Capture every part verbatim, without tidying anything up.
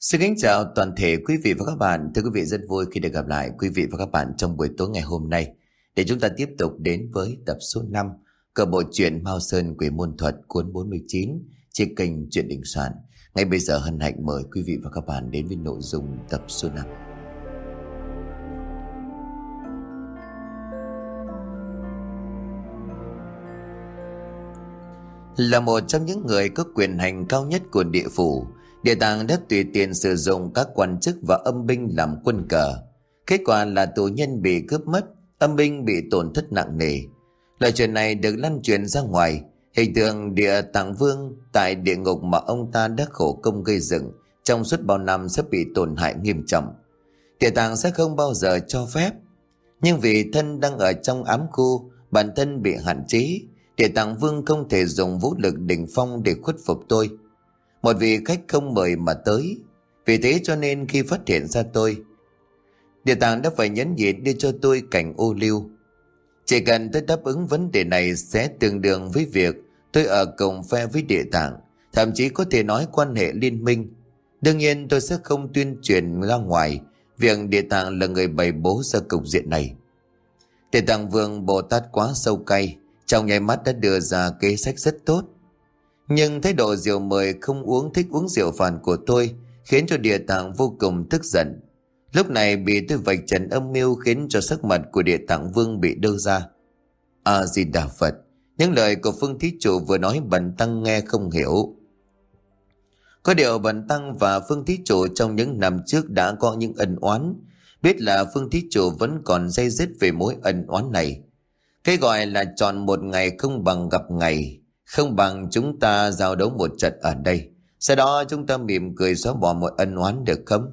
Xin kính chào toàn thể quý vị và các bạn. Thưa quý vị, rất vui khi được gặp lại quý vị và các bạn trong buổi tối ngày hôm nay để chúng ta tiếp tục đến với tập số năm của bộ truyện Mao Sơn Quỷ Môn Thuật cuốn bốn mươi chín trên kênh Truyện Đình Soạn. Ngay bây giờ hân hạnh mời quý vị và các bạn đến với nội dung tập số năm. Là một trong những người có quyền hành cao nhất của địa phủ, Địa Tạng đã tùy tiện sử dụng các quan chức và âm binh làm quân cờ. Kết quả là tù nhân bị cướp mất, âm binh bị tổn thất nặng nề. Lời chuyện này được lan truyền ra ngoài, hình tượng Địa Tạng Vương tại địa ngục mà ông ta đã khổ công gây dựng trong suốt bao năm sẽ bị tổn hại nghiêm trọng. Địa Tạng sẽ không bao giờ cho phép. Nhưng vì thân đang ở trong ám khu, bản thân bị hạn chế, Địa Tạng Vương không thể dùng vũ lực đỉnh phong để khuất phục tôi. Một vị khách không mời mà tới. Vì thế cho nên khi phát hiện ra tôi, Địa Tạng đã phải nhẫn nhịn đưa cho tôi cảnh ô liu. Chỉ cần tôi đáp ứng vấn đề này sẽ tương đương với việc tôi ở cùng phe với Địa Tạng, thậm chí có thể nói quan hệ liên minh. Đương nhiên tôi sẽ không tuyên truyền ra ngoài việc Địa Tạng là người bày bố ra cục diện này. Địa Tạng Vương Bồ Tát quá sâu cay, trong nháy mắt đã đưa ra kế sách rất tốt. Nhưng thái độ rượu mời không uống thích uống rượu phản của tôi khiến cho Địa Tạng vô cùng tức giận. Lúc này bị tôi vạch trần âm mưu khiến cho sắc mặt của Địa Tạng Vương bị đơ ra. A Di Đà Phật, những lời của Phương Thí Chủ vừa nói bần tăng nghe không hiểu. Có điều bần tăng và Phương Thí Chủ trong những năm trước đã có những ân oán, biết là Phương Thí Chủ vẫn còn day dứt về mối ân oán này. Cái gọi là chọn một ngày không bằng gặp ngày, không bằng chúng ta giao đấu một trận ở đây. Sau đó chúng ta mỉm cười xóa bỏ mọi ân oán được không?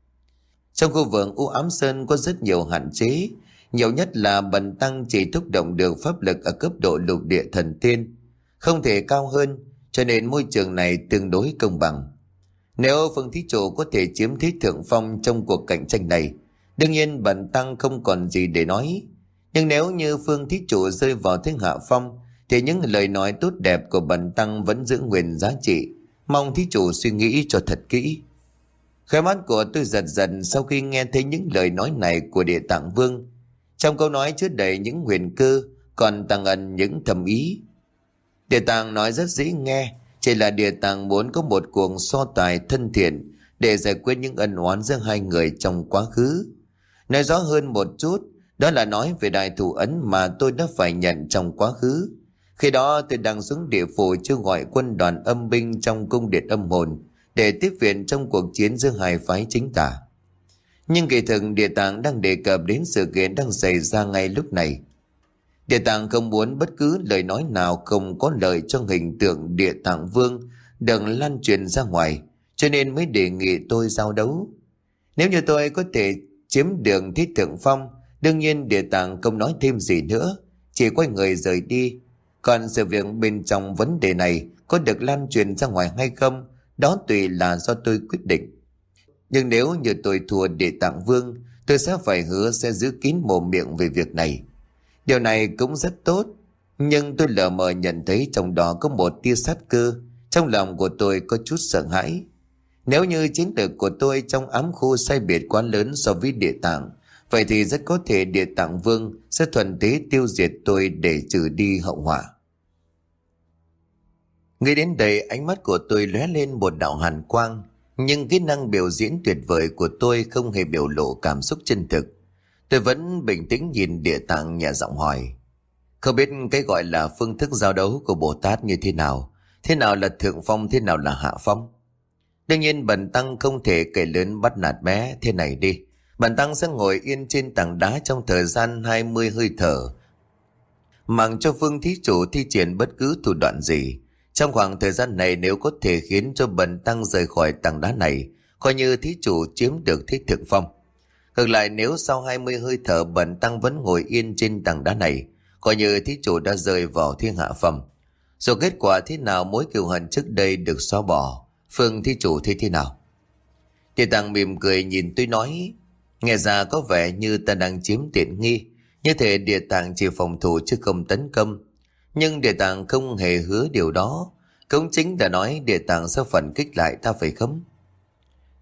Trong khu vườn U Ám Sơn có rất nhiều hạn chế. Nhiều nhất là bần tăng chỉ thúc động được pháp lực ở cấp độ lục địa thần tiên, không thể cao hơn, cho nên môi trường này tương đối công bằng. Nếu Phương Thí Chủ có thể chiếm thế thượng phong trong cuộc cạnh tranh này, đương nhiên bần tăng không còn gì để nói. Nhưng nếu như Phương Thí Chủ rơi vào thế hạ phong, thì những lời nói tốt đẹp của bần tăng vẫn giữ nguyên giá trị. Mong Thí Chủ suy nghĩ cho thật kỹ. Khóe mắt của tôi giật giật sau khi nghe thấy những lời nói này của Địa Tạng Vương. Trong câu nói chứa đầy những huyền cơ, còn tàng ẩn những thầm ý. Địa Tạng nói rất dễ nghe, chỉ là Địa Tạng muốn có một cuộc so tài thân thiện để giải quyết những ân oán giữa hai người trong quá khứ. Nói rõ hơn một chút, đó là nói về đại thủ ấn mà tôi đã phải nhận trong quá khứ. Khi đó tôi đang xuống địa phủ kêu gọi quân đoàn âm binh trong cung điện âm hồn để tiếp viện trong cuộc chiến giữa hai phái chính tà. Nhưng kỳ thực Địa Tạng đang đề cập đến sự kiện đang xảy ra ngay lúc này. Địa Tạng không muốn bất cứ lời nói nào không có lợi cho hình tượng Địa Tạng Vương đừng lan truyền ra ngoài, cho nên mới đề nghị tôi giao đấu. Nếu như tôi có thể chiếm được thế thượng phong, đương nhiên Địa Tạng không nói thêm gì nữa, chỉ quay người rời đi. Còn sự việc bên trong vấn đề này có được lan truyền ra ngoài hay không, đó tùy là do tôi quyết định. Nhưng nếu như tôi thua Địa Tạng Vương, tôi sẽ phải hứa sẽ giữ kín mồm miệng về việc này. Điều này cũng rất tốt, nhưng tôi lờ mờ nhận thấy trong đó có một tia sát cơ. Trong lòng của tôi có chút sợ hãi. Nếu như chiến lược của tôi trong ám khu sai biệt quá lớn so với Địa Tạng, vậy thì rất có thể Địa Tạng Vương sẽ thuận thế tiêu diệt tôi để trừ đi hậu họa. Ngay đến đây ánh mắt của tôi lóe lên một đạo hàn quang, nhưng kỹ năng biểu diễn tuyệt vời của tôi không hề biểu lộ cảm xúc chân thực. Tôi vẫn bình tĩnh nhìn Địa Tạng nhẹ giọng hỏi, không biết cái gọi là phương thức giao đấu của Bồ Tát như thế nào? Thế nào là thượng phong, thế nào là hạ phong? Đương nhiên bần tăng không thể kể lớn bắt nạt bé. Thế này đi, bần tăng sẽ ngồi yên trên tảng đá trong thời gian hai mươi hơi thở, mặc cho Phương Thí Chủ thi triển bất cứ thủ đoạn gì. Trong khoảng thời gian này, nếu có thể khiến cho bần tăng rời khỏi tảng đá này, coi như Thí Chủ chiếm được thế thượng phong. Ngược lại, nếu sau hai mươi hơi thở bần tăng vẫn ngồi yên trên tảng đá này, coi như Thí Chủ đã rơi vào thiên hạ phẩm. Dù kết quả thế nào, mối cừu hận trước đây được xóa bỏ. Phương Thí Chủ thấy thế nào? Địa Tạng mỉm cười nhìn tôi nói, nghe ra có vẻ như ta đang chiếm tiện nghi, như thể Địa Tạng chỉ phòng thủ chứ không tấn công. Nhưng Địa Tạng không hề hứa điều đó, cũng chính đã nói Địa Tạng sẽ phản kích lại ta phải không?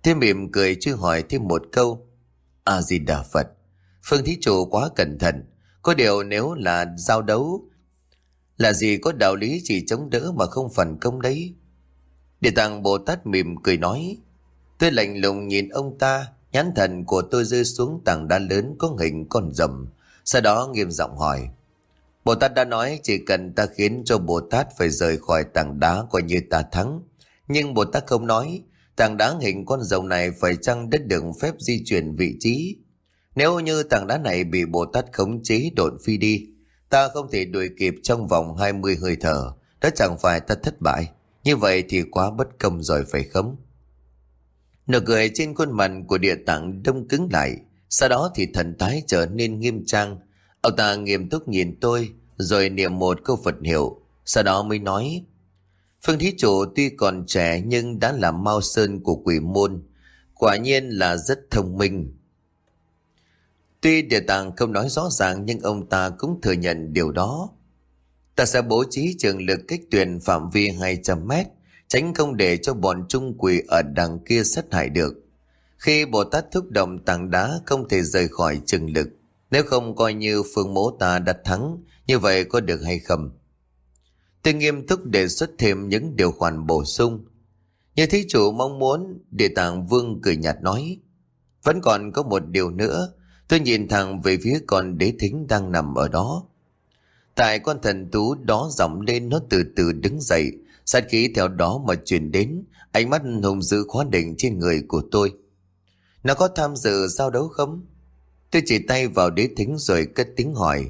Thế mỉm cười chưa hỏi thêm một câu: A Di Đà Phật. Phương thí chủ quá cẩn thận. Có điều nếu là giao đấu là gì có đạo lý chỉ chống đỡ mà không phản công đấy. Địa Tạng Bồ Tát mỉm cười nói. Tôi lạnh lùng nhìn ông ta, nhãn thần của tôi rơi xuống tảng đá lớn có hình con rồng. Sau đó nghiêm giọng hỏi: Bồ Tát đã nói chỉ cần ta khiến cho Bồ Tát phải rời khỏi tảng đá coi như ta thắng. Nhưng Bồ Tát không nói tảng đá hình con rồng này phải chăng đã được phép di chuyển vị trí. Nếu như tảng đá này bị Bồ Tát khống chế độn phi đi, ta không thể đuổi kịp trong vòng hai mươi hơi thở, đó chẳng phải ta thất bại. Như vậy thì quá bất công rồi phải không? Nụ cười trên khuôn mặt của Địa Tạng đông cứng lại, sau đó thì thần thái trở nên nghiêm trang. Ông ta nghiêm túc nhìn tôi, rồi niệm một câu Phật hiệu, sau đó mới nói: Phương thí chủ tuy còn trẻ nhưng đã là Mao Sơn của Quỷ Môn, quả nhiên là rất thông minh. Tuy Địa Tạng không nói rõ ràng nhưng ông ta cũng thừa nhận điều đó. Ta sẽ bố trí trường lực cách tuyển phạm vi hai trăm mét, tránh không để cho bọn trung quỷ ở đằng kia sát hại được. Khi Bồ Tát thúc động tảng đá không thể rời khỏi trường lực, nếu không coi như phương mẫu ta đã thắng, như vậy có được hay không? Tôi nghiêm túc đề xuất thêm những điều khoản bổ sung. Như thí chủ mong muốn. Địa Tạng Vương cười nhạt nói. Vẫn còn có một điều nữa. Tôi nhìn thẳng về phía con đế thính đang nằm ở đó. Tại con thần tú đó giọng lên, nó từ từ đứng dậy, sát khí theo đó mà truyền đến, ánh mắt hùng dữ khóa định trên người của tôi. Nó có tham dự giao đấu không? Tôi chỉ tay vào đế thính rồi cất tiếng hỏi.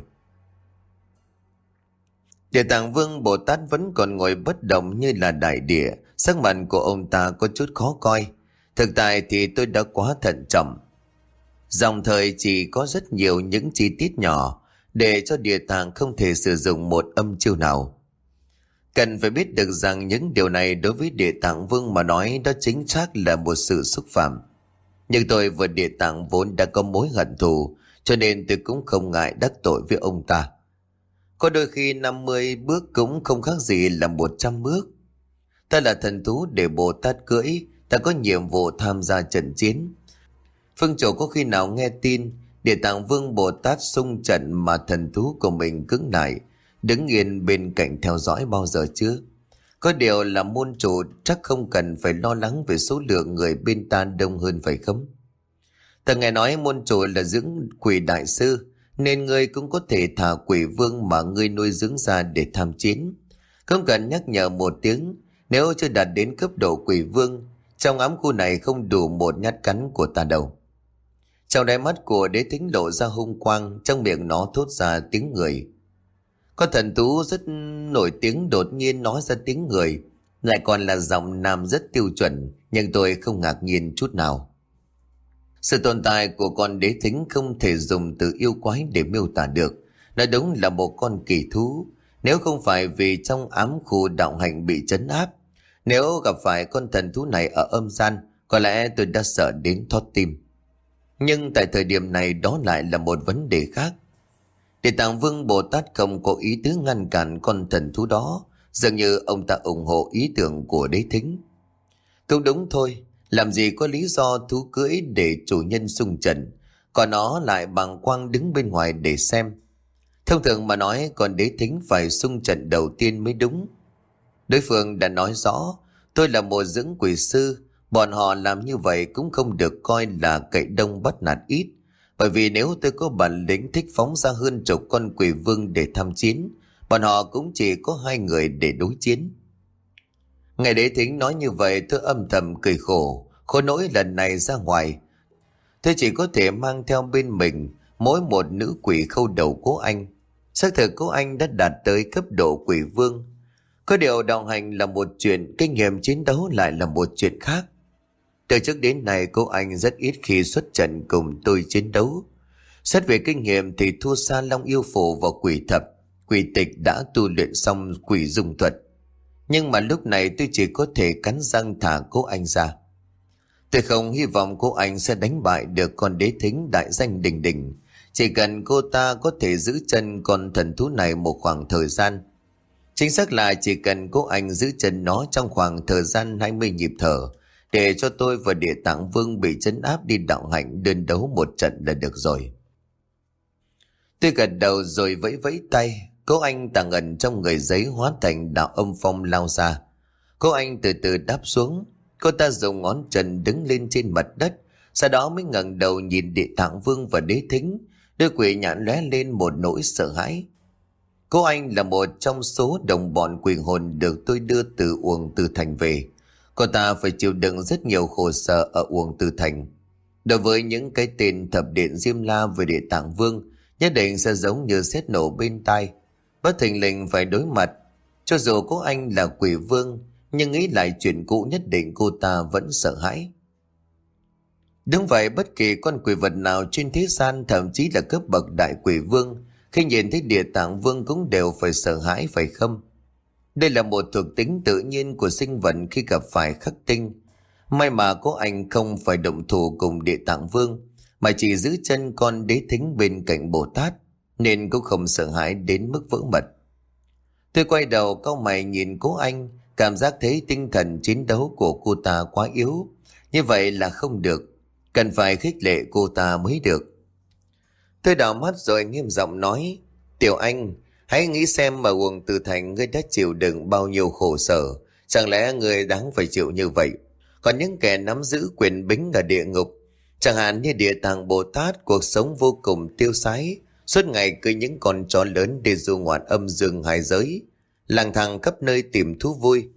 Địa Tạng Vương Bồ Tát vẫn còn ngồi bất động như là đại địa, sắc mặt của ông ta có chút khó coi. Thực tại thì tôi đã quá thận trọng. Dòng thời chỉ có rất nhiều những chi tiết nhỏ để cho Địa Tạng không thể sử dụng một âm chiêu nào. Cần phải biết được rằng những điều này đối với Địa Tạng Vương mà nói đó chính xác là một sự xúc phạm. Nhưng tôi và Địa Tạng vốn đã có mối hận thù, cho nên tôi cũng không ngại đắc tội với ông ta. Có đôi khi năm mươi bước cũng không khác gì là một trăm bước. Ta là thần thú để Bồ Tát cưỡi, ta có nhiệm vụ tham gia trận chiến. Phương chủ có khi nào nghe tin Địa Tạng Vương Bồ Tát xung trận mà thần thú của mình cứng lại, đứng yên bên cạnh theo dõi bao giờ chưa? Có điều là môn chủ chắc không cần phải lo lắng về số lượng người bên ta đông hơn phải không? Ta nghe nói môn chủ là dưỡng quỷ đại sư, nên ngươi cũng có thể thả quỷ vương mà ngươi nuôi dưỡng ra để tham chiến. Không cần nhắc nhở một tiếng, nếu chưa đạt đến cấp độ quỷ vương, trong ám khu này không đủ một nhát cắn của ta đâu. Trong đáy mắt của đế thính lộ ra hung quang, trong miệng nó thốt ra tiếng người. Con thần tú rất nổi tiếng đột nhiên nói ra tiếng người, lại còn là giọng nam rất tiêu chuẩn, nhưng tôi không ngạc nhiên chút nào. Sự tồn tại của con đế thính không thể dùng từ yêu quái để miêu tả được. Nó đúng là một con kỳ thú. Nếu không phải vì trong ám khu đạo hạnh bị trấn áp, nếu gặp phải con thần thú này ở âm gian, có lẽ tôi đã sợ đến thót tim. Nhưng tại thời điểm này đó lại là một vấn đề khác. Địa Tạng Vương Bồ Tát không có ý tứ ngăn cản con thần thú đó, dường như ông ta ủng hộ ý tưởng của đế thính. Cũng đúng thôi, làm gì có lý do thú cưỡi để chủ nhân xung trận, còn nó lại bàng quang đứng bên ngoài để xem. Thông thường mà nói còn đế thính phải xung trận đầu tiên mới đúng. Đối phương đã nói rõ, tôi là một dưỡng quỷ sư, bọn họ làm như vậy cũng không được coi là cậy đông bắt nạt ít. Bởi vì nếu tôi có bản lĩnh thích phóng ra hơn chục con quỷ vương để tham chiến, bọn họ cũng chỉ có hai người để đối chiến. Ngày đế thính nói như vậy tôi âm thầm cười khổ, khổ nỗi lần này ra ngoài. Tôi chỉ có thể mang theo bên mình mỗi một nữ quỷ khâu đầu cố anh. Xác thực cố anh đã đạt tới cấp độ quỷ vương. Có điều đạo hành là một chuyện, kinh nghiệm chiến đấu lại là một chuyện khác. Từ trước đến nay cô anh rất ít khi xuất trận cùng tôi chiến đấu. Xét về kinh nghiệm thì thua xa Long Yêu Phổ và Quỷ Thập. Quỷ Tịch đã tu luyện xong quỷ dung thuật. Nhưng mà lúc này tôi chỉ có thể cắn răng thả cô anh ra. Tôi không hy vọng cô anh sẽ đánh bại được con đế thính đại danh đình đình. Chỉ cần cô ta có thể giữ chân con thần thú này một khoảng thời gian. Chính xác là chỉ cần cô anh giữ chân nó trong khoảng thời gian hai mươi nhịp thở, để cho tôi và Địa Tạng Vương bị trấn áp đi đạo hạnh đơn đấu một trận là được rồi. Tôi gật đầu rồi vẫy vẫy tay. Cô anh tàng ẩn trong người giấy hóa thành đạo âm phong lao ra. Cô anh từ từ đáp xuống. Cô ta dùng ngón chân đứng lên trên mặt đất, sau đó mới ngẩng đầu nhìn Địa Tạng Vương và Đế Thính. Đôi quỷ nhãn lóe lên một nỗi sợ hãi. Cô anh là một trong số đồng bọn quỷ hồn được tôi đưa từ Uổng Từ Thành về. Cô ta phải chịu đựng rất nhiều khổ sở ở Uổng Từ Thành. Đối với những cái tên thập điện Diêm La về Địa Tạng Vương, nhất định sẽ giống như sét nổ bên tai. Bất thình lình phải đối mặt. Cho dù cô anh là quỷ vương, nhưng nghĩ lại chuyện cũ nhất định cô ta vẫn sợ hãi. Đúng vậy, bất kỳ con quỷ vật nào trên thế gian, thậm chí là cấp bậc đại quỷ vương, khi nhìn thấy Địa Tạng Vương cũng đều phải sợ hãi, phải không? Đây là một thuộc tính tự nhiên của sinh vật khi gặp phải khắc tinh. May mà cô anh không phải động thủ cùng Địa Tạng Vương, mà chỉ giữ chân con Đế Thính bên cạnh Bồ Tát, nên cũng không sợ hãi đến mức vỡ mật. Tôi quay đầu cau mày nhìn cô anh, cảm giác thấy tinh thần chiến đấu của cô ta quá yếu. Như vậy là không được, cần phải khích lệ cô ta mới được. Tôi đảo mắt rồi nghiêm giọng nói: Tiểu Anh, hãy nghĩ xem mà Uổng Từ Thành ngươi đã chịu đựng bao nhiêu khổ sở. Chẳng lẽ ngươi đáng phải chịu như vậy? Còn những kẻ nắm giữ quyền bính ở địa ngục, chẳng hạn như Địa Tạng Bồ Tát, cuộc sống vô cùng tiêu sái, suốt ngày cưỡi những con chó lớn để du ngoạn âm dương hai giới, lang thang khắp nơi tìm thú vui.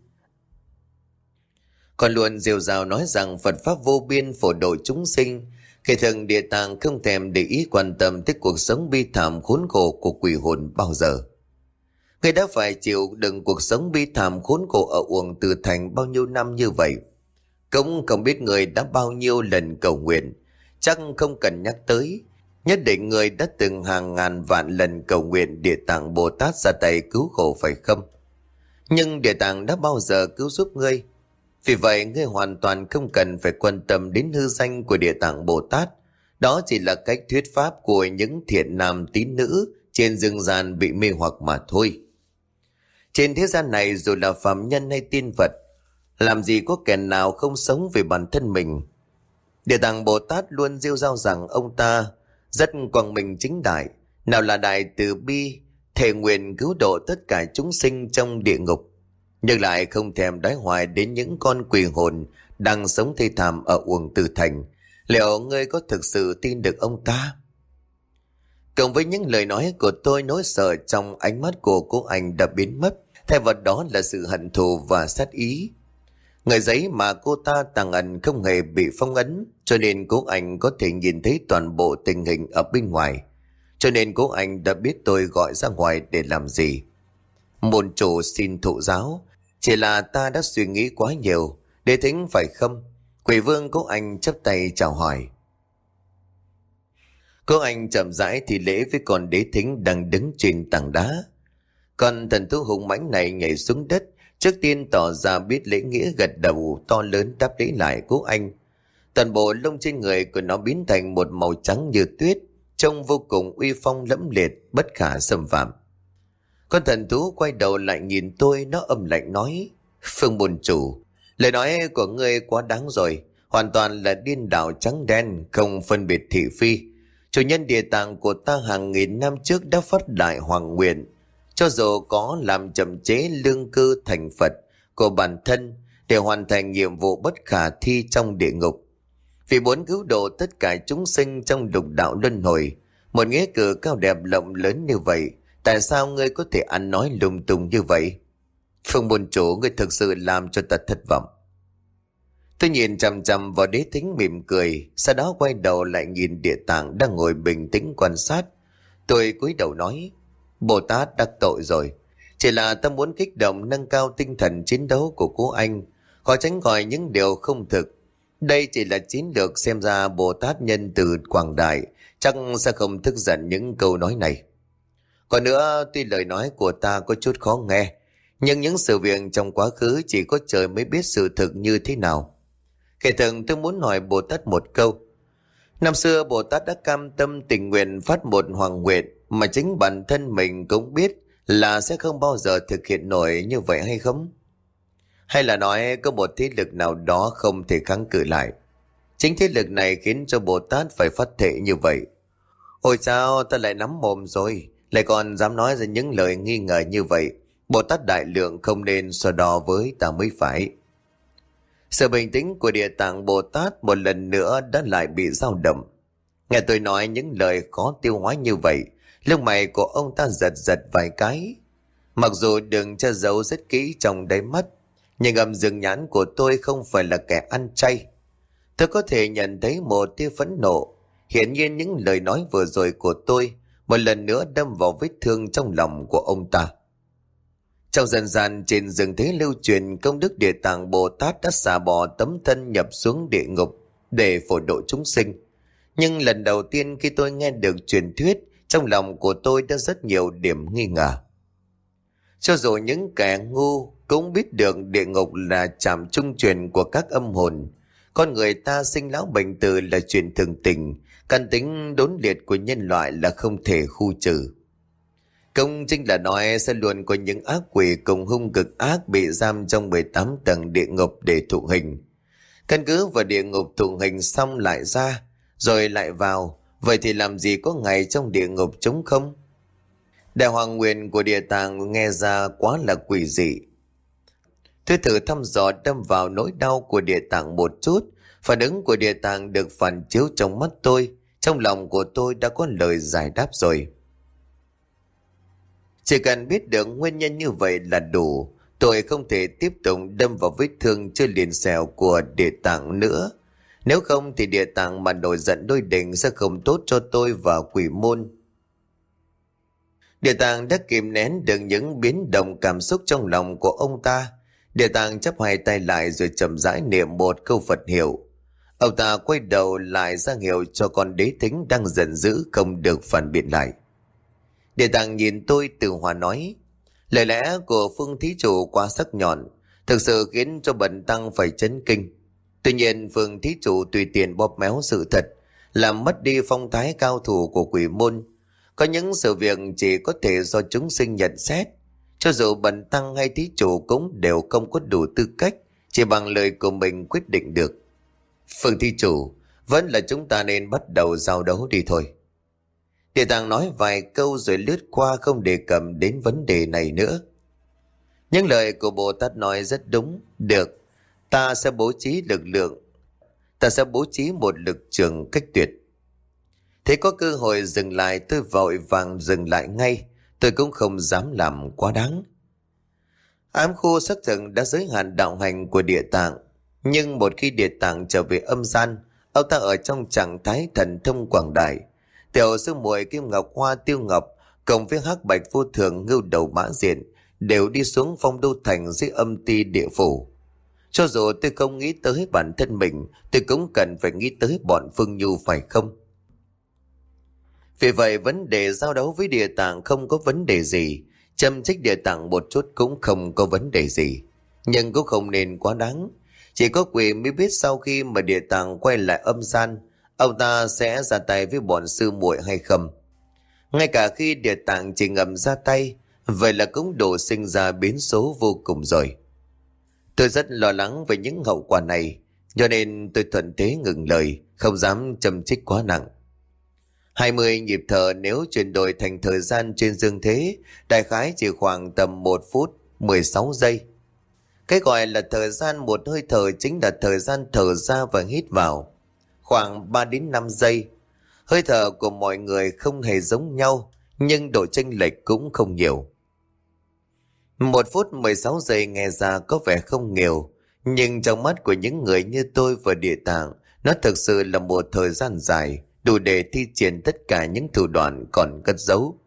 Còn luôn rêu rao nói rằng Phật Pháp vô biên phổ độ chúng sinh. Kẻ thần Địa Tạng không thèm để ý quan tâm tới cuộc sống bi thảm khốn khổ của quỷ hồn bao giờ. Người đã phải chịu đựng cuộc sống bi thảm khốn khổ ở Uổng Từ Thành bao nhiêu năm như vậy. Cũng không biết người đã bao nhiêu lần cầu nguyện, chắc không cần nhắc tới. Nhất định người đã từng hàng ngàn vạn lần cầu nguyện Địa Tạng Bồ Tát ra tay cứu khổ, phải không? Nhưng Địa Tạng đã bao giờ cứu giúp ngươi. Vì vậy ngươi hoàn toàn không cần phải quan tâm đến hư danh của Địa Tạng Bồ Tát. Đó chỉ là cách thuyết pháp của những thiện nam tín nữ trên dương gian bị mê hoặc mà thôi. Trên thế gian này, dù là phàm nhân hay tiên Phật, làm gì có kẻ nào không sống vì bản thân mình. Địa Tạng Bồ Tát luôn rêu rao rằng ông ta rất quang minh chính đại, nào là đại từ bi, thề nguyện cứu độ tất cả chúng sinh trong địa ngục, nhưng lại không thèm đói hoài đến những con quỷ hồn đang sống thê thảm ở Uổng Từ Thành. Liệu ngươi có thực sự tin được ông ta? Cộng với những lời nói của tôi, nỗi sợ trong ánh mắt của cô anh đã biến mất, thay vào đó là sự hận thù và sát ý. Người giấy mà cô ta tàng ẩn không hề bị phong ấn, cho nên cô anh có thể nhìn thấy toàn bộ tình hình ở bên ngoài. Cho nên cô anh đã biết tôi gọi ra ngoài để làm gì. Môn chủ xin thụ giáo, chỉ là ta đã suy nghĩ quá nhiều. Đế Thính phải không? Quỷ vương cô anh chắp tay chào hỏi. Cô anh chậm rãi thì lễ với con Đế Thính đang đứng trên tảng đá. Còn thần thú hùng mãnh này nhảy xuống đất, trước tiên tỏ ra biết lễ nghĩa, gật đầu to lớn đáp lễ lại cô anh. Toàn bộ lông trên người của nó biến thành một màu trắng như tuyết, trông vô cùng uy phong lẫm liệt, bất khả xâm phạm. Con thần thú quay đầu lại nhìn tôi, nó âm lạnh nói: Phương môn chủ, lời nói của ngươi quá đáng rồi, hoàn toàn là điên đảo trắng đen, không phân biệt thị phi. Chủ nhân Địa Tạng của ta hàng nghìn năm trước đã phát đại hoàng nguyện, cho dù có làm chậm chế lương cơ thành Phật của bản thân để hoàn thành nhiệm vụ bất khả thi trong địa ngục. Vì muốn cứu độ tất cả chúng sinh trong lục đạo luân hồi, một nghĩa cử cao đẹp rộng lớn như vậy, tại sao ngươi có thể ăn nói lung tung như vậy? Phương môn chủ, ngươi thực sự làm cho ta thất vọng. Tôi nhìn chằm chằm vào Đế Thính mỉm cười, sau đó quay đầu lại nhìn Địa Tạng đang ngồi bình tĩnh quan sát. Tôi cúi đầu nói: Bồ Tát đắc tội rồi, chỉ là ta muốn kích động nâng cao tinh thần chiến đấu của cô anh, khó tránh khỏi những điều không thực. Đây chỉ là chiến lược, xem ra Bồ Tát nhân từ quảng đại chắc sẽ không tức giận những câu nói này. Còn nữa, tuy lời nói của ta có chút khó nghe, nhưng những sự việc trong quá khứ chỉ có trời mới biết sự thực như thế nào. Kể thường tôi muốn hỏi Bồ Tát một câu. Năm xưa Bồ Tát đã cam tâm tình nguyện phát một hoàng nguyện mà chính bản thân mình cũng biết là sẽ không bao giờ thực hiện nổi như vậy hay không? Hay là nói có một thế lực nào đó không thể kháng cự lại? Chính thế lực này khiến cho Bồ Tát phải phát thệ như vậy. Ôi sao ta lại nắm mồm rồi, lại còn dám nói ra những lời nghi ngờ như vậy. Bồ Tát Đại Lượng không nên so đo với ta mới phải. Sự bình tĩnh của Địa Tạng Bồ Tát một lần nữa đã lại bị dao động. Nghe tôi nói những lời khó tiêu hóa như vậy, lông mày của ông ta giật giật vài cái. Mặc dù đừng che giấu rất kỹ trong đáy mắt, nhưng âm dương nhãn của tôi không phải là kẻ ăn chay. Tôi có thể nhận thấy một tia phẫn nộ. Hiển nhiên những lời nói vừa rồi của tôi một lần nữa đâm vào vết thương trong lòng của ông ta. Trong dân gian trên rừng thế lưu truyền, công đức Địa Tạng Bồ Tát đã xả bỏ tấm thân nhập xuống địa ngục để phổ độ chúng sinh. Nhưng lần đầu tiên khi tôi nghe được truyền thuyết, trong lòng của tôi đã rất nhiều điểm nghi ngờ. Cho dù những kẻ ngu cũng biết được địa ngục là trạm trung chuyển của các âm hồn, con người ta sinh lão bệnh tử là chuyện thường tình, căn tính đốn liệt của nhân loại là không thể khu trừ. Công chính là nói sẽ luôn có những ác quỷ cùng hung cực ác bị giam trong mười tám tầng địa ngục để thụ hình. Căn cứ vào địa ngục thụ hình xong lại ra, rồi lại vào, vậy thì làm gì có ngày trong địa ngục trống không? Đại hoàng nguyện của Địa Tạng nghe ra quá là quỷ dị. Tôi thử thăm dò đâm vào nỗi đau của Địa Tạng một chút. Phản ứng của Địa Tạng được phản chiếu trong mắt tôi. Trong lòng của tôi đã có lời giải đáp rồi. Chỉ cần biết được nguyên nhân như vậy là đủ. Tôi không thể tiếp tục đâm vào vết thương chưa liền xẹo của Địa Tạng nữa. Nếu không thì Địa Tạng mà nổi giận đôi đỉnh sẽ không tốt cho tôi và quỷ môn. Địa Tạng đã kìm nén được những biến động cảm xúc trong lòng của ông ta. Địa Tạng chắp hai tay lại rồi chậm rãi niệm một câu Phật hiệu. Ông ta quay đầu lại ra hiệu cho con đế thính đang giận dữ không được phản biện lại. Địa Tạng nhìn tôi từ hòa nói: lời lẽ của Phương thí chủ quá sắc nhọn, thực sự khiến cho bần tăng phải chấn kinh. Tuy nhiên Phương thí chủ tùy tiện bóp méo sự thật, làm mất đi phong thái cao thủ của quỷ môn. Có những sự việc chỉ có thể do chúng sinh nhận xét. Cho dù bần tăng hay thí chủ cũng đều không có đủ tư cách chỉ bằng lời của mình quyết định được. Phương thí chủ, vẫn là chúng ta nên bắt đầu giao đấu đi thôi. Địa Tạng nói vài câu rồi lướt qua không đề cập đến vấn đề này nữa. Những lời của Bồ Tát nói rất đúng. Được, ta sẽ bố trí lực lượng. Ta sẽ bố trí một lực trường cách tuyệt. Thế có cơ hội dừng lại, tôi vội vàng dừng lại ngay. Tôi cũng không dám làm quá đáng. Ám khu xác thực đã giới hạn đạo hành của Địa Tạng. Nhưng một khi Địa Tạng trở về âm gian, ông ta ở trong trạng thái thần thông quảng đại. Tiểu sư muội Kim Ngọc Hoa Tiêu Ngọc cộng với Hắc Bạch Vô Thường Ngưu Đầu Mã Diện đều đi xuống Phong Đô Thành dưới âm ti địa phủ. Cho dù tôi không nghĩ tới bản thân mình, tôi cũng cần phải nghĩ tới bọn Phương Nhu, phải không? Vì vậy vấn đề giao đấu với Địa Tạng không có vấn đề gì, châm trách Địa Tạng một chút cũng không có vấn đề gì, nhưng cũng không nên quá đáng. Chỉ có quỷ mới biết sau khi mà Địa Tạng quay lại âm gian, ông ta sẽ ra tay với bọn sư muội hay không. Ngay cả khi Địa Tạng chỉ ngầm ra tay, vậy là cũng đổ sinh ra biến số vô cùng rồi. Tôi rất lo lắng về những hậu quả này, cho nên tôi thuận thế ngừng lời, không dám châm trích quá nặng. hai mươi nhịp thở nếu chuyển đổi thành thời gian trên dương thế, đại khái chỉ khoảng tầm một phút mười sáu giây. Cái gọi là thời gian một hơi thở chính là thời gian thở ra và hít vào, khoảng ba đến năm giây. Hơi thở của mọi người không hề giống nhau, nhưng độ chênh lệch cũng không nhiều. Một phút mười sáu giây nghe ra có vẻ không nhiều, nhưng trong mắt của những người như tôi và Địa Tạng, nó thực sự là một thời gian dài, đủ để thi triển tất cả những thủ đoạn còn cất giấu.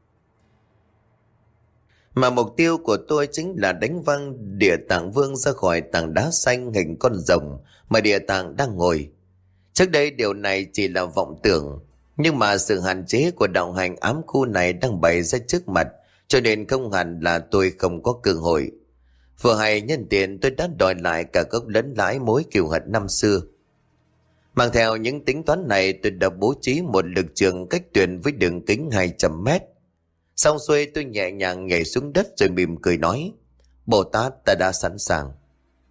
Mà mục tiêu của tôi chính là đánh văng Địa Tạng Vương ra khỏi tảng đá xanh hình con rồng mà Địa Tạng đang ngồi. Trước đây điều này chỉ là vọng tưởng, nhưng mà sự hạn chế của đạo hành ám khu này đang bày ra trước mặt, cho nên không hẳn là tôi không có cơ hội. Vừa hay nhân tiện tôi đã đòi lại cả gốc lẫn lãi mối kiều hận năm xưa. Mang theo những tính toán này, tôi đã bố trí một lực trường cách tuyệt với đường kính hai trăm mét. Xong xuôi tôi nhẹ nhàng nhảy xuống đất rồi mỉm cười nói: Bồ Tát, ta đã sẵn sàng.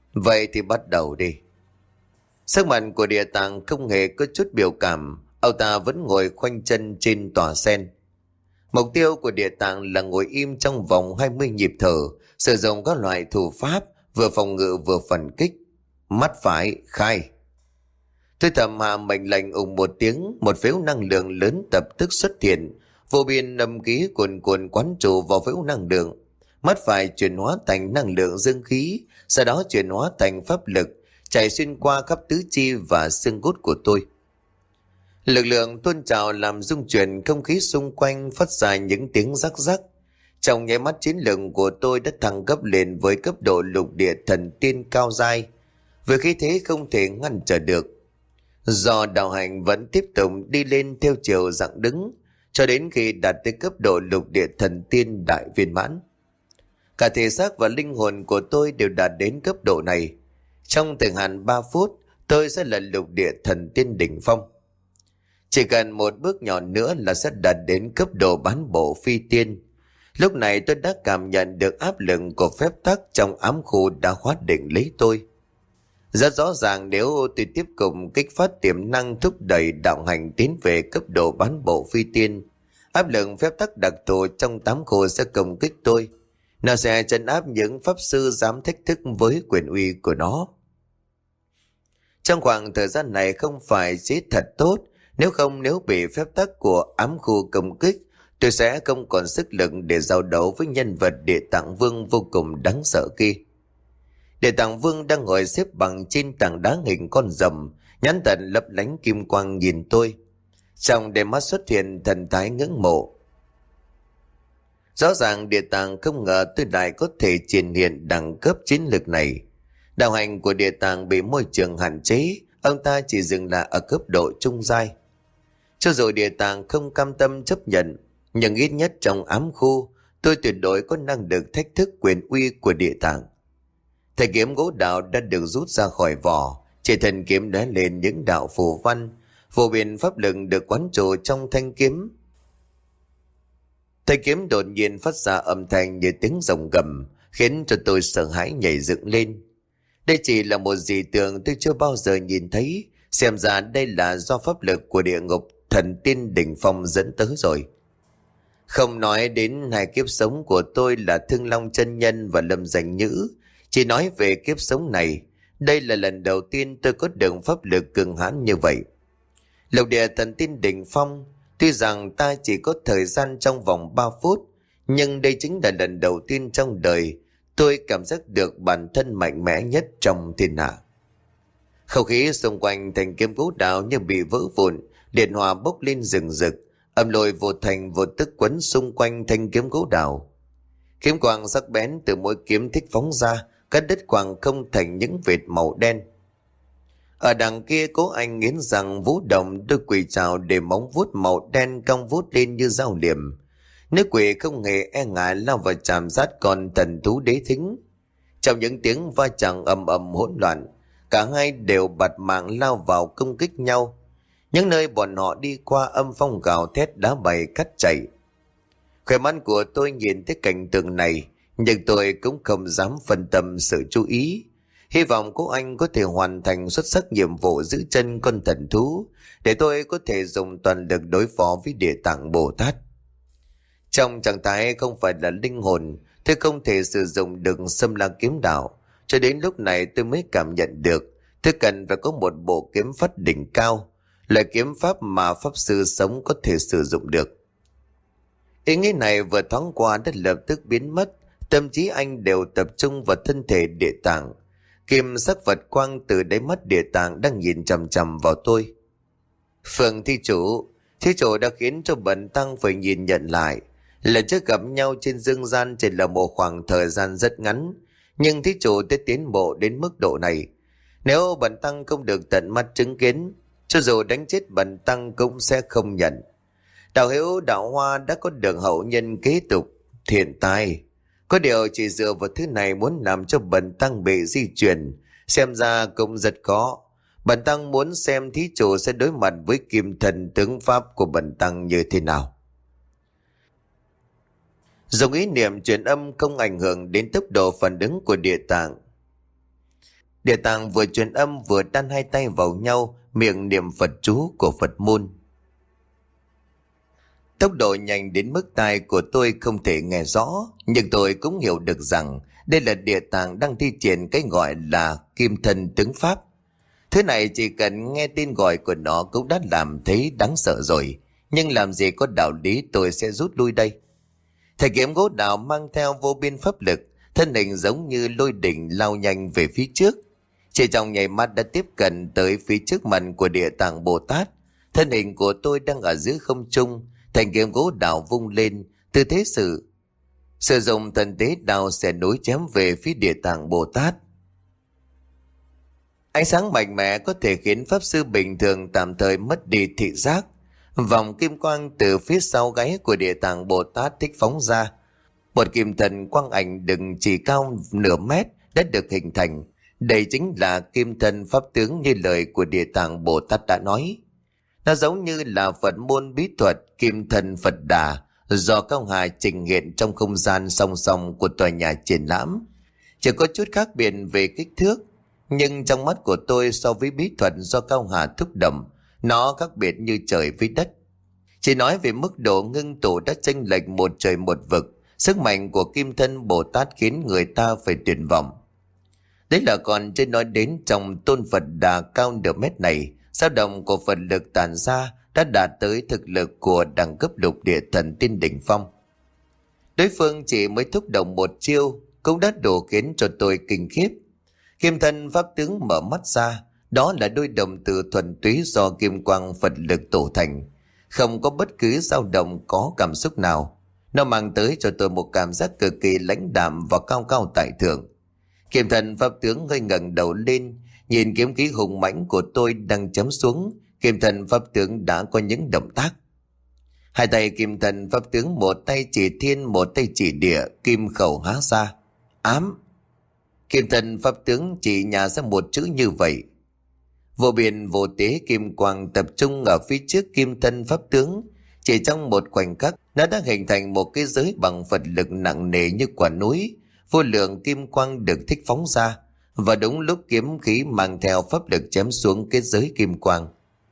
Vậy thì bắt đầu đi. Sắc mặt của Địa Tạng không hề có chút biểu cảm, ông ta vẫn ngồi khoanh chân trên tòa sen. Mục tiêu của Địa Tạng là ngồi im trong vòng hai mươi nhịp thở, sử dụng các loại thủ pháp vừa phòng ngự vừa phản kích. Mắt phải khai. Tôi thầm hạ mệnh lệnh ùng một tiếng, một phếu năng lượng lớn tập tức xuất hiện, vô biên âm khí cuồn cuộn quán trụ vào phếu năng lượng. Mắt phải chuyển hóa thành năng lượng dương khí, sau đó chuyển hóa thành pháp lực, chạy xuyên qua khắp tứ chi và xương cốt của tôi. Lực lượng tuôn trào làm rung chuyển không khí xung quanh, phát ra những tiếng rắc rắc. Trong nháy mắt, chiến lực của tôi đã thăng cấp lên với cấp độ lục địa thần tiên cao giai, với khí thế không thể ngăn trở được. Do đạo hành vẫn tiếp tục đi lên theo chiều dặn đứng, cho đến khi đạt tới cấp độ lục địa thần tiên đại viên mãn. Cả thể xác và linh hồn của tôi đều đạt đến cấp độ này. Trong thời hạn ba phút, tôi sẽ là lục địa thần tiên đỉnh phong. Chỉ cần một bước nhỏ nữa là sẽ đạt đến cấp độ bán bộ phi tiên. Lúc này tôi đã cảm nhận được áp lực của phép tắc trong ám khu đã khóa định lấy tôi. Rất rõ ràng nếu tôi tiếp tục kích phát tiềm năng thúc đẩy đạo hành tiến về cấp độ bán bộ phi tiên, áp lực phép tắc đặc thù trong tám khu sẽ công kích tôi. Nó sẽ trấn áp những pháp sư dám thách thức với quyền uy của nó. Trong khoảng thời gian này không phải chết thật tốt, nếu không nếu bị phép tắc của ám khu công kích, tôi sẽ không còn sức lực để giao đấu với nhân vật Địa Tạng Vương vô cùng đáng sợ kia. Địa Tạng Vương đang ngồi xếp bằng trên tảng đá hình con rồng, nhãn thần lấp lánh kim quang nhìn tôi. Trong đôi mắt xuất hiện thần thái ngưỡng mộ. Rõ ràng Địa Tạng không ngờ tôi lại có thể triển hiện đẳng cấp chiến lược này. Đạo hành của Địa Tạng bị môi trường hạn chế, ông ta chỉ dừng lại ở cấp độ trung giai. Cho dù Địa Tạng không cam tâm chấp nhận, nhưng ít nhất trong ám khu, tôi tuyệt đối có năng lực thách thức quyền uy của Địa Tạng. Thanh kiếm gỗ đào đã được rút ra khỏi vỏ, trên thân kiếm đã lên những đạo phù văn, vô biên pháp lực được quán trụ trong thanh kiếm. Thanh kiếm đột nhiên phát ra âm thanh như tiếng rồng gầm, khiến cho tôi sợ hãi nhảy dựng lên. Đây chỉ là một dị tượng tôi chưa bao giờ nhìn thấy, xem ra đây là do pháp lực của địa ngục thần tiên đỉnh phong dẫn tới rồi. Không nói đến hai kiếp sống của tôi là Thương Long Chân Nhân và Lâm Danh Nhữ, chỉ nói về kiếp sống này, đây là lần đầu tiên tôi có được pháp lực cường hãn như vậy. Lục địa thần tiên đỉnh phong, tuy rằng ta chỉ có thời gian trong vòng ba phút, nhưng đây chính là lần đầu tiên trong đời tôi cảm giác được bản thân mạnh mẽ nhất trong thiên hạ. Không khí xung quanh thanh kiếm gỗ đào như bị vỡ vụn, điện hòa bốc lên rừng rực, âm lôi vô thành vô tức quấn xung quanh thanh kiếm gỗ đào. Kiếm quang sắc bén từ mỗi kiếm thích phóng ra, cắt đứt quang không thành những vệt màu đen. Ở đằng kia Cố Anh nghiến răng vũ động đôi quỷ trào để móng vuốt màu đen cong vút lên như dao liềm. Nữ quỷ không hề e ngại lao vào chạm sát con thần thú đế thính. Trong những tiếng va chạm ầm ầm hỗn loạn, cả hai đều bạt mạng lao vào công kích nhau. Những nơi bọn họ đi qua âm phong gào thét đá bầy cắt chảy. Khỏe mắt của tôi nhìn thấy cảnh tượng này, nhưng tôi cũng không dám phân tâm sự chú ý. Hy vọng Cố Anh có thể hoàn thành xuất sắc nhiệm vụ giữ chân con thần thú, để tôi có thể dùng toàn lực đối phó với Địa Tạng Bồ Tát. Trong trạng thái không phải là linh hồn, tôi không thể sử dụng được Xâm La kiếm đạo. Cho đến lúc này tôi mới cảm nhận được tôi cần phải có một bộ kiếm pháp đỉnh cao, loại kiếm pháp mà pháp sư sống có thể sử dụng được. Ý nghĩ này vừa thoáng qua đã lập tức biến mất, tâm trí anh đều tập trung vào thân thể Địa Tạng. Kim sắc Phật quang từ đáy mắt Địa Tạng đang nhìn chằm chằm vào tôi. Phượng thí chủ, thí chủ đã khiến cho bần tăng phải nhìn nhận lại. Lần trước gặp nhau trên dương gian chỉ là một khoảng thời gian rất ngắn, nhưng thí chủ đã tiến bộ đến mức độ này. Nếu bần tăng không được tận mắt chứng kiến, cho dù đánh chết bần tăng cũng sẽ không nhận. Đạo hữu đạo hoa đã có được hậu nhân kế tục, thiện tài. Có điều chỉ dựa vào thứ này muốn làm cho bần tăng bị di chuyển, xem ra cũng rất khó. Bần tăng muốn xem thí chủ sẽ đối mặt với kim thần tướng pháp của bần tăng như thế nào. Dùng ý niệm truyền âm không ảnh hưởng đến tốc độ phản ứng của Địa Tạng. Địa tạng vừa truyền âm vừa đan hai tay vào nhau, miệng niệm Phật chú của Phật môn. Tốc độ nhanh đến mức tai của tôi không thể nghe rõ, nhưng tôi cũng hiểu được rằng đây là địa tạng đang thi triển cái gọi là kim thân tướng pháp. Thứ này chỉ cần nghe tên gọi của nó cũng đã làm thấy đáng sợ rồi, nhưng làm gì có đạo lý tôi sẽ rút lui đây. Thầy kiếm gỗ đào mang theo vô biên pháp lực, thân hình giống như lôi đỉnh lao nhanh về phía trước. Chỉ trong nháy mắt đã tiếp cận tới phía trước mặt của Địa Tạng Bồ Tát. Thân hình của tôi đang ở giữa không trung, thanh kiếm gỗ đào vung lên, tư thế sử sử dụng thần tế đao sẽ nối chém về phía Địa Tạng Bồ Tát. Ánh sáng mạnh mẽ có thể khiến pháp sư bình thường tạm thời mất đi thị giác. Vòng kim quang từ phía sau gáy của Địa Tạng Bồ Tát thích phóng ra. Một kim thần quang ảnh đừng chỉ cao nửa mét đã được hình thành. Đây chính là kim thần pháp tướng như lời của Địa Tạng Bồ Tát đã nói. Nó giống như là Phật môn bí thuật kim thần Phật Đà do Cao Hà trình hiện trong không gian song song của tòa nhà triển lãm. Chỉ có chút khác biệt về kích thước, nhưng trong mắt của tôi so với bí thuật do Cao Hà thúc đẩy, nó khác biệt như trời với đất. Chỉ nói về mức độ ngưng tụ đã chênh lệch một trời một vực, sức mạnh của kim thân Bồ Tát khiến người ta phải tuyệt vọng. Đấy là còn chưa nói đến trong tôn Phật Đà cao nửa mét này, dao động của Phật lực tàn ra đã đạt tới thực lực của đẳng cấp lục địa thần tiên đỉnh phong. Đối phương chỉ mới thúc động một chiêu cũng đã đủ khiến cho tôi kinh khiếp. Kim thân pháp tướng mở mắt ra, đó là đôi đồng tử thuần túy do kim quang Phật lực tổ thành, không có bất cứ dao động có cảm xúc nào. Nó mang tới cho tôi một cảm giác cực kỳ lãnh đạm và cao cao tại thượng. Kim thần pháp tướng hơi ngẩng đầu lên, nhìn kiếm khí hùng mãnh của tôi đang chém xuống. Kim thần pháp tướng đã có những động tác. Hai tay kim thần pháp tướng, một tay chỉ thiên, một tay chỉ địa, kim khẩu há ra. Ám. Kim thần pháp tướng chỉ nhả ra một chữ như vậy. Vô biên vô tế kim quang tập trung ở phía trước kim thân pháp tướng. Chỉ trong một khoảnh khắc, nó đã hình thành một cái giới bằng Phật lực nặng nề như quả núi. Vô lượng kim quang được thích phóng ra, và đúng lúc kiếm khí mang theo pháp lực chém xuống cái giới kim quang,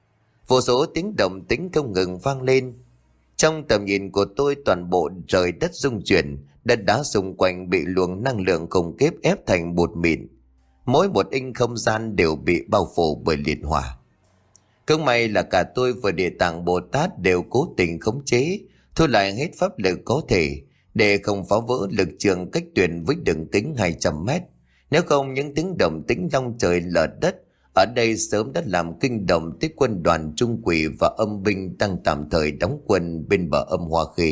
vô số tiếng động tĩnh không ngừng vang lên. Trong tầm nhìn của tôi, toàn bộ trời đất rung chuyển, đất đá xung quanh bị luồng năng lượng khủng khiếp ép thành bột mịn. Mỗi một inch không gian đều bị bao phủ bởi liệt hỏa. Không may là cả tôi và Địa Tạng Bồ Tát đều cố tình khống chế, thu lại hết pháp lực có thể để không phá vỡ lực trường cách tuyển với đường kính hai trăm mét. Nếu không, những tiếng động tĩnh long trời lở đất ở đây sớm đã làm kinh động tới quân đoàn Trung Quỷ và âm binh đang tạm thời đóng quân bên bờ âm Hoa Khê.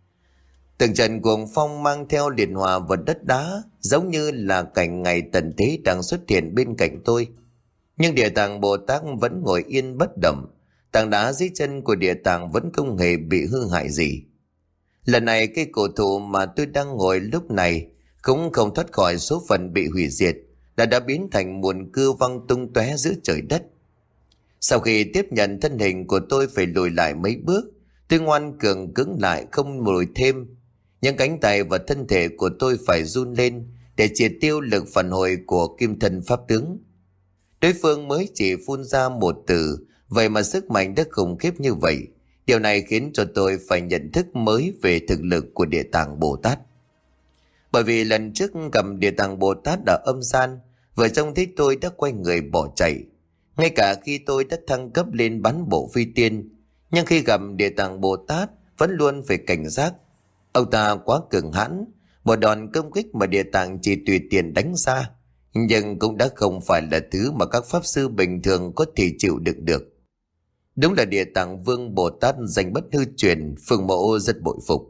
Từng trận cuồng phong mang theo liệt hỏa và đất đá, giống như là cảnh ngày tận thế đang xuất hiện bên cạnh tôi. Nhưng Địa Tạng Bồ Tát vẫn ngồi yên bất động, tảng đá dưới chân của Địa Tạng vẫn không hề bị hư hại gì. Lần này cây cổ thụ mà tôi đang ngồi lúc này cũng không thoát khỏi số phận bị hủy diệt, đã đã biến thành muôn cưa văng tung tóe giữa trời đất. Sau khi tiếp nhận thân hình của tôi phải lùi lại mấy bước, tôi ngoan cường cứng lại không lùi thêm. Những cánh tay và thân thể của tôi phải run lên để triệt tiêu lực phản hồi của kim thân pháp tướng. Đối phương mới chỉ phun ra một từ, vậy mà sức mạnh đã khủng khiếp như vậy. Điều này khiến cho tôi phải nhận thức mới về thực lực của Địa Tạng Bồ Tát. Bởi vì lần trước gặp Địa Tạng Bồ Tát ở âm gian, vợ chồng thấy tôi đã quay người bỏ chạy. Ngay cả khi tôi đã thăng cấp lên bắn bộ phi tiên, nhưng khi gặp Địa Tạng Bồ Tát vẫn luôn phải cảnh giác. Ông ta quá cường hãn, một đòn công kích mà Địa Tạng chỉ tùy tiện đánh ra, nhưng cũng đã không phải là thứ mà các pháp sư bình thường có thể chịu đựng được. Đúng là Địa Tạng Vương Bồ Tát danh bất hư truyền, Phương Mẫu rất bội phục.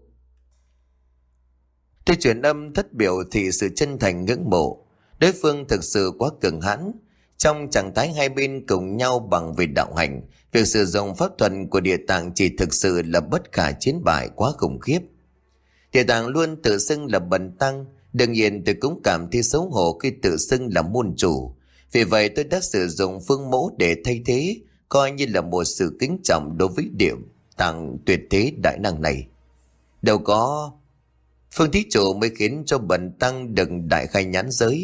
Tôi truyền âm thất biểu thì sự chân thành ngưỡng mộ. Đối phương thực sự quá cường hãn. Trong trạng thái hai bên cùng nhau bằng về đạo hành, việc sử dụng pháp thuật của Địa Tạng chỉ thực sự là bất khả chiến bại, quá khủng khiếp. Địa Tạng luôn tự xưng là bần tăng, đương nhiên tôi cũng cảm thấy xấu hổ khi tự xưng là môn chủ. Vì vậy tôi đã sử dụng Phương Mẫu để thay thế, coi như là một sự kính trọng đối với Địa Tạng tuyệt thế đại năng này. Đâu có... Phương thí chủ mới khiến cho bần tăng đừng đại khai nhãn giới,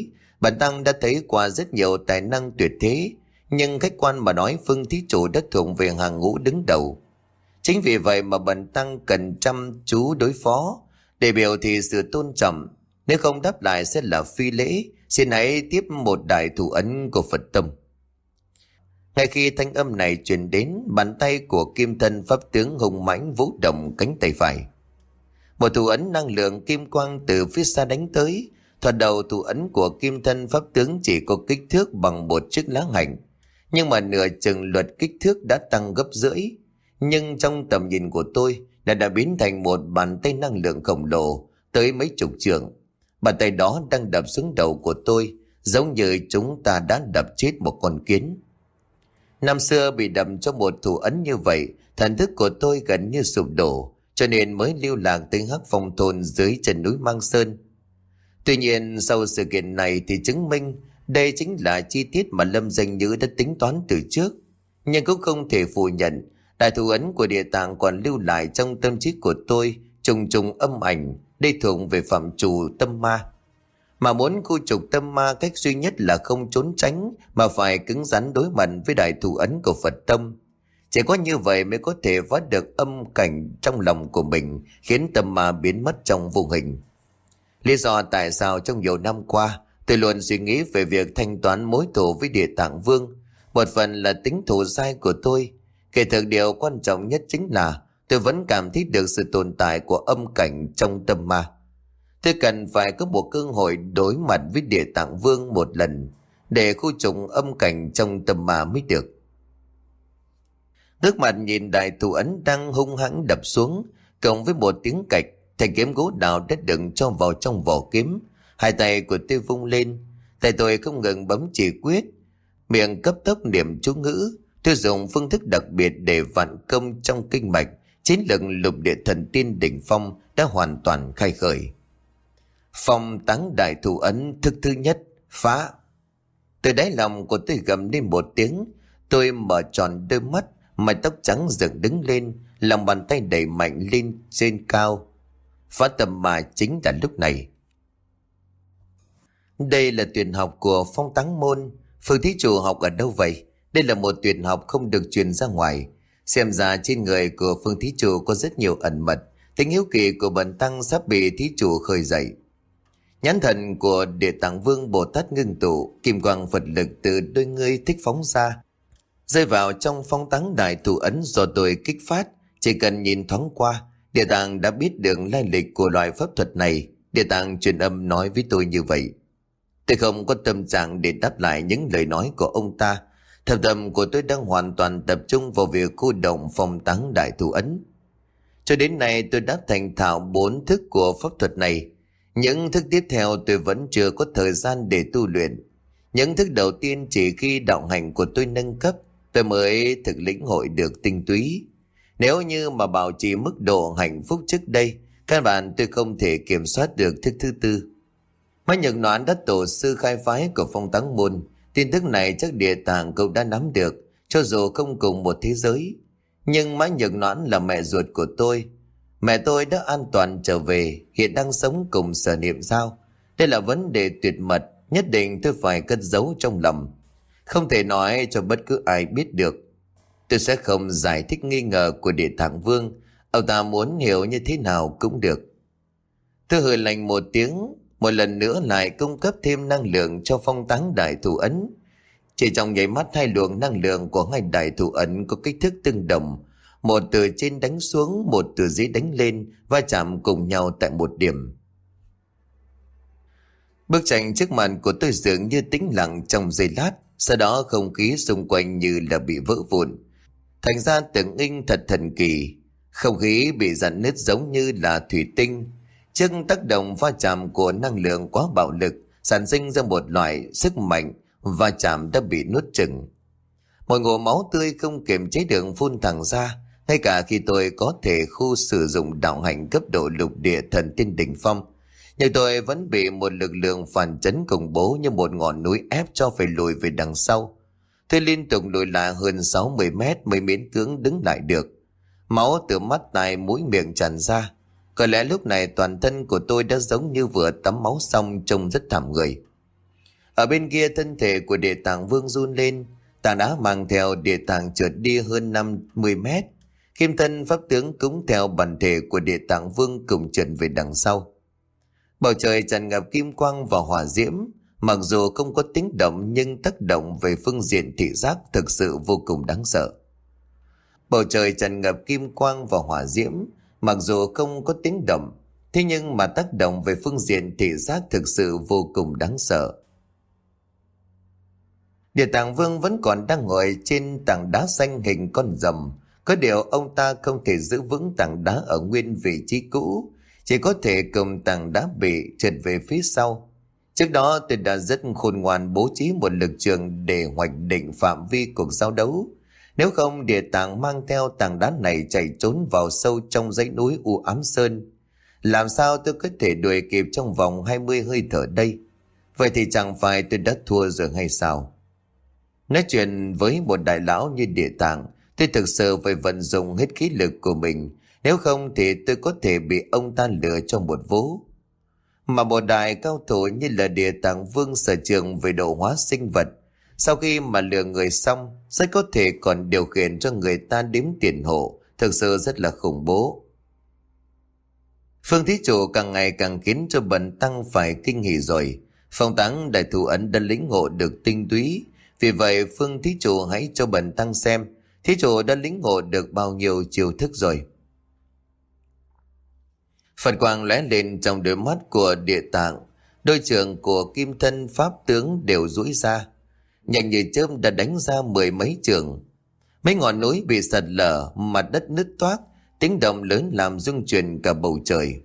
Bản Tăng đã thấy qua rất nhiều tài năng tuyệt thế, nhưng khách quan mà nói Phương thí chủ đã thuộc về hàng ngũ đứng đầu. Chính vì vậy mà Bần Tăng cần chăm chú đối phó, để biểu thị sự tôn trọng. Nếu không đáp lại sẽ là phi lễ. Xin hãy tiếp một đại thủ ấn của Phật tông. Ngay khi thanh âm này truyền đến, bàn tay của kim thân pháp tướng hùng mãnh vũ động cánh tay phải. Một thủ ấn năng lượng kim quang từ phía xa đánh tới. Thoạt đầu thủ ấn của kim thân pháp tướng chỉ có kích thước bằng một chiếc lá hạnh, nhưng mà nửa chừng luật kích thước đã tăng gấp rưỡi. Nhưng trong tầm nhìn của tôi đã đã biến thành một bàn tay năng lượng khổng lồ tới mấy chục trượng. Bàn tay đó đang đập xuống đầu của tôi, giống như chúng ta đã đập chết một con kiến. Năm xưa bị đập cho một thủ ấn như vậy, thần thức của tôi gần như sụp đổ, cho nên mới lưu lạc tới Hắc Phong thôn dưới chân núi Mang Sơn. Tuy nhiên sau sự kiện này thì chứng minh đây chính là chi tiết mà Lâm Danh Nhữ đã tính toán từ trước. Nhưng cũng không thể phủ nhận, đại thủ ấn của Địa Tạng còn lưu lại trong tâm trí của tôi trùng trùng âm ảnh. Đây thuộc về phạm trù tâm ma. Mà muốn khu trục tâm ma, cách duy nhất là không trốn tránh, mà phải cứng rắn đối mặt với đại thủ ấn của Phật tông. Chỉ có như vậy mới có thể phá được âm cảnh trong lòng của mình, khiến tâm ma biến mất trong vô hình. Lý do tại sao trong nhiều năm qua tôi luôn suy nghĩ về việc thanh toán mối thù với Địa Tạng Vương. Một phần là tính thù dai của tôi. Kể thực điều quan trọng nhất chính là tôi vẫn cảm thấy được sự tồn tại của âm cảnh trong tâm ma. Tôi cần phải có một cơ hội đối mặt với Địa Tạng Vương một lần, để khu trục âm cảnh trong tâm ma mới được. Ngước mặt nhìn đại thủ ấn đang hung hãng đập xuống, cộng với một tiếng cạch, thanh kiếm gỗ đào đã đựng cho vào trong vỏ kiếm. Hai tay của tôi vung lên, tay tôi không ngừng bấm chỉ quyết, miệng cấp tốc niệm chú ngữ. Tôi dùng phương thức đặc biệt để vạn công trong kinh mạch. Chiến lực lục địa thần tiên đỉnh phong đã hoàn toàn khai khởi. Phong táng đại thủ ấn thức thứ nhất, phá. Từ đáy lòng của tôi gầm lên một tiếng. Tôi mở tròn đôi mắt, mái tóc trắng dựng đứng lên, lòng bàn tay đẩy mạnh lên trên cao. Phá tâm ma chính là lúc này. Đây là tuyển học của Phong Táng môn. Phương thí chủ học ở đâu vậy? Đây là một tuyển học không được truyền ra ngoài. Xem ra trên người của Phương thí chủ có rất nhiều ẩn mật. Tính hiếu kỳ của Bần Tăng sắp bị thí chủ khơi dậy. Nhãn thần của Địa Tạng Vương Bồ Tát ngưng tụ, kim quang Phật lực từ đôi ngươi thích phóng ra, rơi vào trong phong táng đại thủ ấn do tôi kích phát. Chỉ cần nhìn thoáng qua, Địa Tạng đã biết được lai lịch của loại pháp thuật này. Địa Tạng truyền âm nói với tôi như vậy. Tôi không có tâm trạng để đáp lại những lời nói của ông ta. Thâm tâm của tôi đang hoàn toàn tập trung vào việc khu động phong táng đại thủ ấn. Cho đến nay tôi đã thành thạo bốn thức của pháp thuật này. Những thức tiếp theo tôi vẫn chưa có thời gian để tu luyện. Những thức đầu tiên chỉ khi đạo hành của tôi nâng cấp, tôi mới thực lĩnh hội được tinh túy. Nếu như mà bảo trì mức độ hạnh phúc trước đây, căn bản tôi không thể kiểm soát được thức thứ tư. Mã Nhật Noãn đã tổ sư khai phái của Phong Táng môn. Tin tức này chắc Địa Tạng cậu đã nắm được, cho dù không cùng một thế giới. Nhưng Mã Nhật Noãn là mẹ ruột của tôi. Mẹ tôi đã an toàn trở về, hiện đang sống cùng Sở Niệm Giao. Đây là vấn đề tuyệt mật, nhất định tôi phải cất giấu trong lòng, không thể nói cho bất cứ ai biết được. Tôi sẽ không giải thích nghi ngờ của Địa Tạng Vương. Ông ta muốn hiểu như thế nào cũng được. Tôi hừ lạnh một tiếng, một lần nữa lại cung cấp thêm năng lượng cho phong táng đại thủ ấn. Chỉ trong nháy mắt, hai luồng năng lượng của hai đại thủ ấn có kích thước tương đồng, một từ trên đánh xuống, một từ dưới đánh lên, va chạm cùng nhau tại một điểm. Bức tranh trước mặt của tôi dường như tĩnh lặng trong giây lát, sau đó không khí xung quanh như là bị vỡ vụn, thành ra tưởng in thật thần kỳ. Không khí bị rạn nứt giống như là thủy tinh. Trước tác động va chạm của năng lượng quá bạo lực, sản sinh ra một loại sức mạnh, va chạm đã bị nuốt chửng. Một ngụm máu tươi không kiềm chế được phun thẳng ra. Ngay cả khi tôi có thể khu sử dụng đạo hành cấp độ lục địa thần tiên đỉnh phong, nhưng tôi vẫn bị một lực lượng phản chấn khủng bố như một ngọn núi ép cho phải lùi về đằng sau. Tôi liên tục lùi lại hơn sáu mươi mét mới miễn cưỡng đứng lại được. Máu từ mắt, tai, mũi, miệng tràn ra. Có lẽ lúc này toàn thân của tôi đã giống như vừa tắm máu xong, trông rất thảm người. Ở bên kia thân thể của Địa Tạng Vương run lên, tảng đá mang theo Địa Tạng trượt đi hơn năm mươi mét. Kim thân pháp tướng cũng theo bản thể của Địa Tạng Vương cùng trượt về đằng sau. Bầu trời tràn ngập kim quang và hỏa diễm, mặc dù không có tiếng động nhưng tác động về phương diện thị giác thực sự vô cùng đáng sợ. Bầu trời tràn ngập kim quang và hỏa diễm, mặc dù không có tiếng động, thế nhưng mà tác động về phương diện thị giác thực sự vô cùng đáng sợ. Địa Tạng Vương vẫn còn đang ngồi trên tảng đá xanh hình con rồng, có điều ông ta không thể giữ vững tảng đá ở nguyên vị trí cũ, chỉ có thể cầm tảng đá bị trượt về phía sau. Trước đó tôi đã rất khôn ngoan bố trí một lực trường để hoạch định phạm vi cuộc giao đấu. Nếu không, Địa Tạng mang theo tảng đá này chạy trốn vào sâu trong dãy núi u ám sơn. Làm sao tôi có thể đuổi kịp trong vòng hai mươi hơi thở đây? Vậy thì chẳng phải tôi đã thua rồi hay sao? Nói chuyện với một đại lão như Địa Tạng, tôi thực sự phải vận dụng hết khí lực của mình. Nếu không thì tôi có thể bị ông ta lừa cho một vố. Mà một đại cao thủ như là Địa Tạng Vương sở trường về độ hóa sinh vật, sau khi mà lừa người xong, rất có thể còn điều khiển cho người ta đếm tiền hộ, thực sự rất là khủng bố. Phương thí chủ càng ngày càng khiến cho bần tăng phải kinh hỉ rồi. Phong táng đại thủ ấn đã lĩnh ngộ được tinh túy, vì vậy Phương thí chủ hãy cho bần tăng xem thí chủ đã lĩnh ngộ được bao nhiêu chiêu thức rồi. Phật quang lóe lên trong đôi mắt của Địa Tạng, đôi trường của kim thân pháp tướng đều duỗi ra, nhanh như chớp đã đánh ra mười mấy trường. Mấy ngọn núi bị sạt lở, mặt đất nứt toác, tiếng động lớn làm rung chuyển cả bầu trời.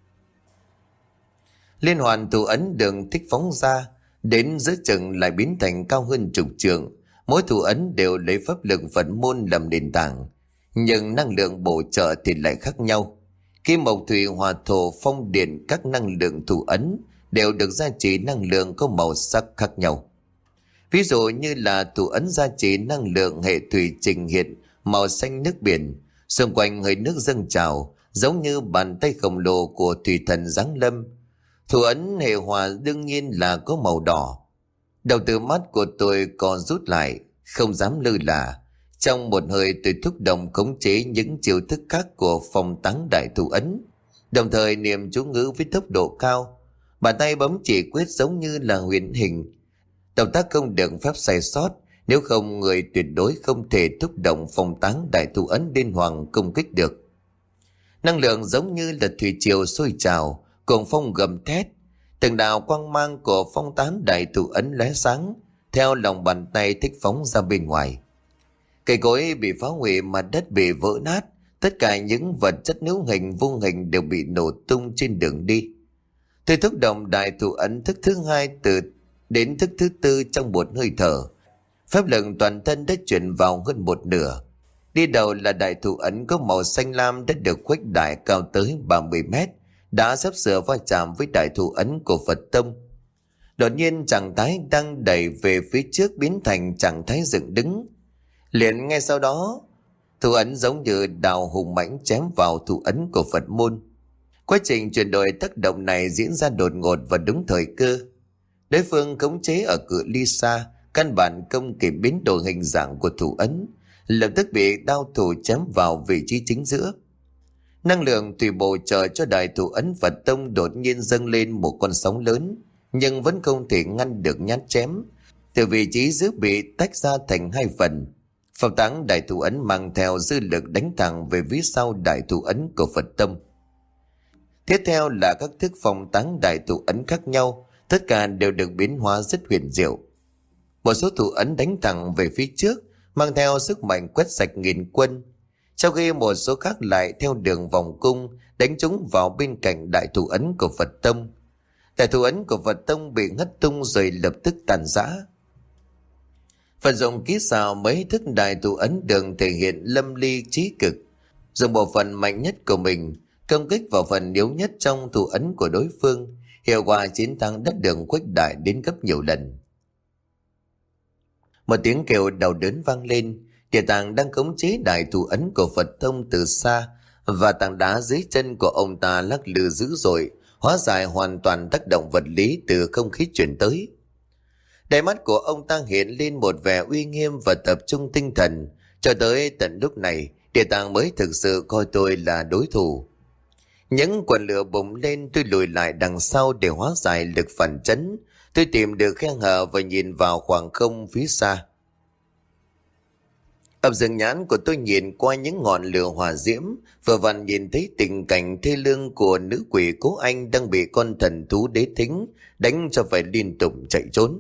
Liên hoàn thủ ấn đường thích phóng ra, đến giữa chừng lại biến thành cao hơn chục trượng. Mỗi thủ ấn đều lấy pháp lực Phật môn làm nền tảng, nhưng năng lượng bổ trợ thì lại khác nhau. Khi mộc thủy hỏa thổ phong điện, các năng lượng thủ ấn đều được gia trì năng lượng có màu sắc khác nhau. Ví dụ như là thủ ấn gia trì năng lượng hệ thủy trình hiện màu xanh nước biển, xung quanh hơi nước dâng trào giống như bàn tay khổng lồ của thủy thần giáng lâm. Thủ ấn hệ hỏa đương nhiên là có màu đỏ. Đầu từ mắt của tôi co rút lại, không dám lơ là. Trong một hơi tôi thúc động khống chế những chiêu thức khác của phong táng đại thủ ấn, đồng thời niệm chú ngữ với tốc độ cao. Bàn tay bấm chỉ quyết giống như là huyền hình. Động tác không được phép sai sót, nếu không người tuyệt đối không thể thúc động phong táng đại thủ ấn điên hoàng công kích được. Năng lượng giống như là thủy triều sôi trào, cuồng phong gầm thét. Từng đạo quang mang của phong tán đại thủ ấn lóe sáng, theo lòng bàn tay thích phóng ra bên ngoài. Cây cối bị phá hủy, mặt đất bị vỡ nát, tất cả những vật chất hữu hình vô hình đều bị nổ tung trên đường đi. Tôi thúc động đại thủ ấn thức thứ hai từ đến thức thứ tư trong một hơi thở. Pháp lực toàn thân đã chuyển vào hơn một nửa. Đi đầu là đại thủ ấn có màu xanh lam đã được khuếch đại cao tới ba mươi mét, đã sắp sửa va chạm với đại thủ ấn của Phật tông. Đột nhiên trạng thái đang đẩy về phía trước biến thành trạng thái dựng đứng. Liền ngay sau đó, thủ ấn giống như đào hùng mãnh chém vào thủ ấn của Phật môn. Quá trình chuyển đổi tác động này diễn ra đột ngột và đúng thời cơ. Đối phương khống chế ở cự ly xa, căn bản không kịp biến đổi hình dạng của thủ ấn, lập tức bị đao thủ chém vào vị trí chính giữa. Năng lượng tùy bổ trợ cho đại thủ ấn Phật tông đột nhiên dâng lên một con sóng lớn, nhưng vẫn không thể ngăn được nhát chém. Từ vị trí giữa bị tách ra thành hai phần. Phong táng đại thủ ấn mang theo dư lực đánh thẳng về phía sau đại thủ ấn của Phật tông. Tiếp theo là các thức phong táng đại thủ ấn khác nhau, tất cả đều được biến hóa rất huyền diệu. Một số thủ ấn đánh thẳng về phía trước, mang theo sức mạnh quét sạch nghìn quân, sau khi một số khác lại theo đường vòng cung đánh trúng vào bên cạnh đại thủ ấn của Phật tông. Đại thủ ấn của Phật tông bị ngất tung rồi lập tức tàn rã. Phật dùng kỹ xảo mấy thức đại thủ ấn đường thể hiện lâm ly trí cực, dùng bộ phận mạnh nhất của mình công kích vào phần yếu nhất trong thủ ấn của đối phương. Hiệu quả chiến thắng đất đường khuếch đại đến gấp nhiều lần. Một tiếng kêu đau đớn vang lên. Địa Tạng đang khống chế đại thủ ấn của Phật tông từ xa, và tảng đá dưới chân của ông ta lắc lư dữ dội, hóa giải hoàn toàn tác động vật lý từ không khí chuyển tới. Đáy mắt của ông ta hiện lên một vẻ uy nghiêm và tập trung tinh thần. Cho tới tận lúc này, địa tạng mới thực sự coi tôi là đối thủ. Những quần lửa bùng lên, tôi lùi lại đằng sau để hóa giải lực phản chấn. Tôi tìm được khe hở và nhìn vào khoảng không phía xa. Ập dừng nhãn của tôi nhìn qua những ngọn lửa hỏa diễm, vừa vặn nhìn thấy tình cảnh thê lương của nữ quỷ Cố Anh đang bị con thần thú đế thính đánh cho phải liên tục chạy trốn.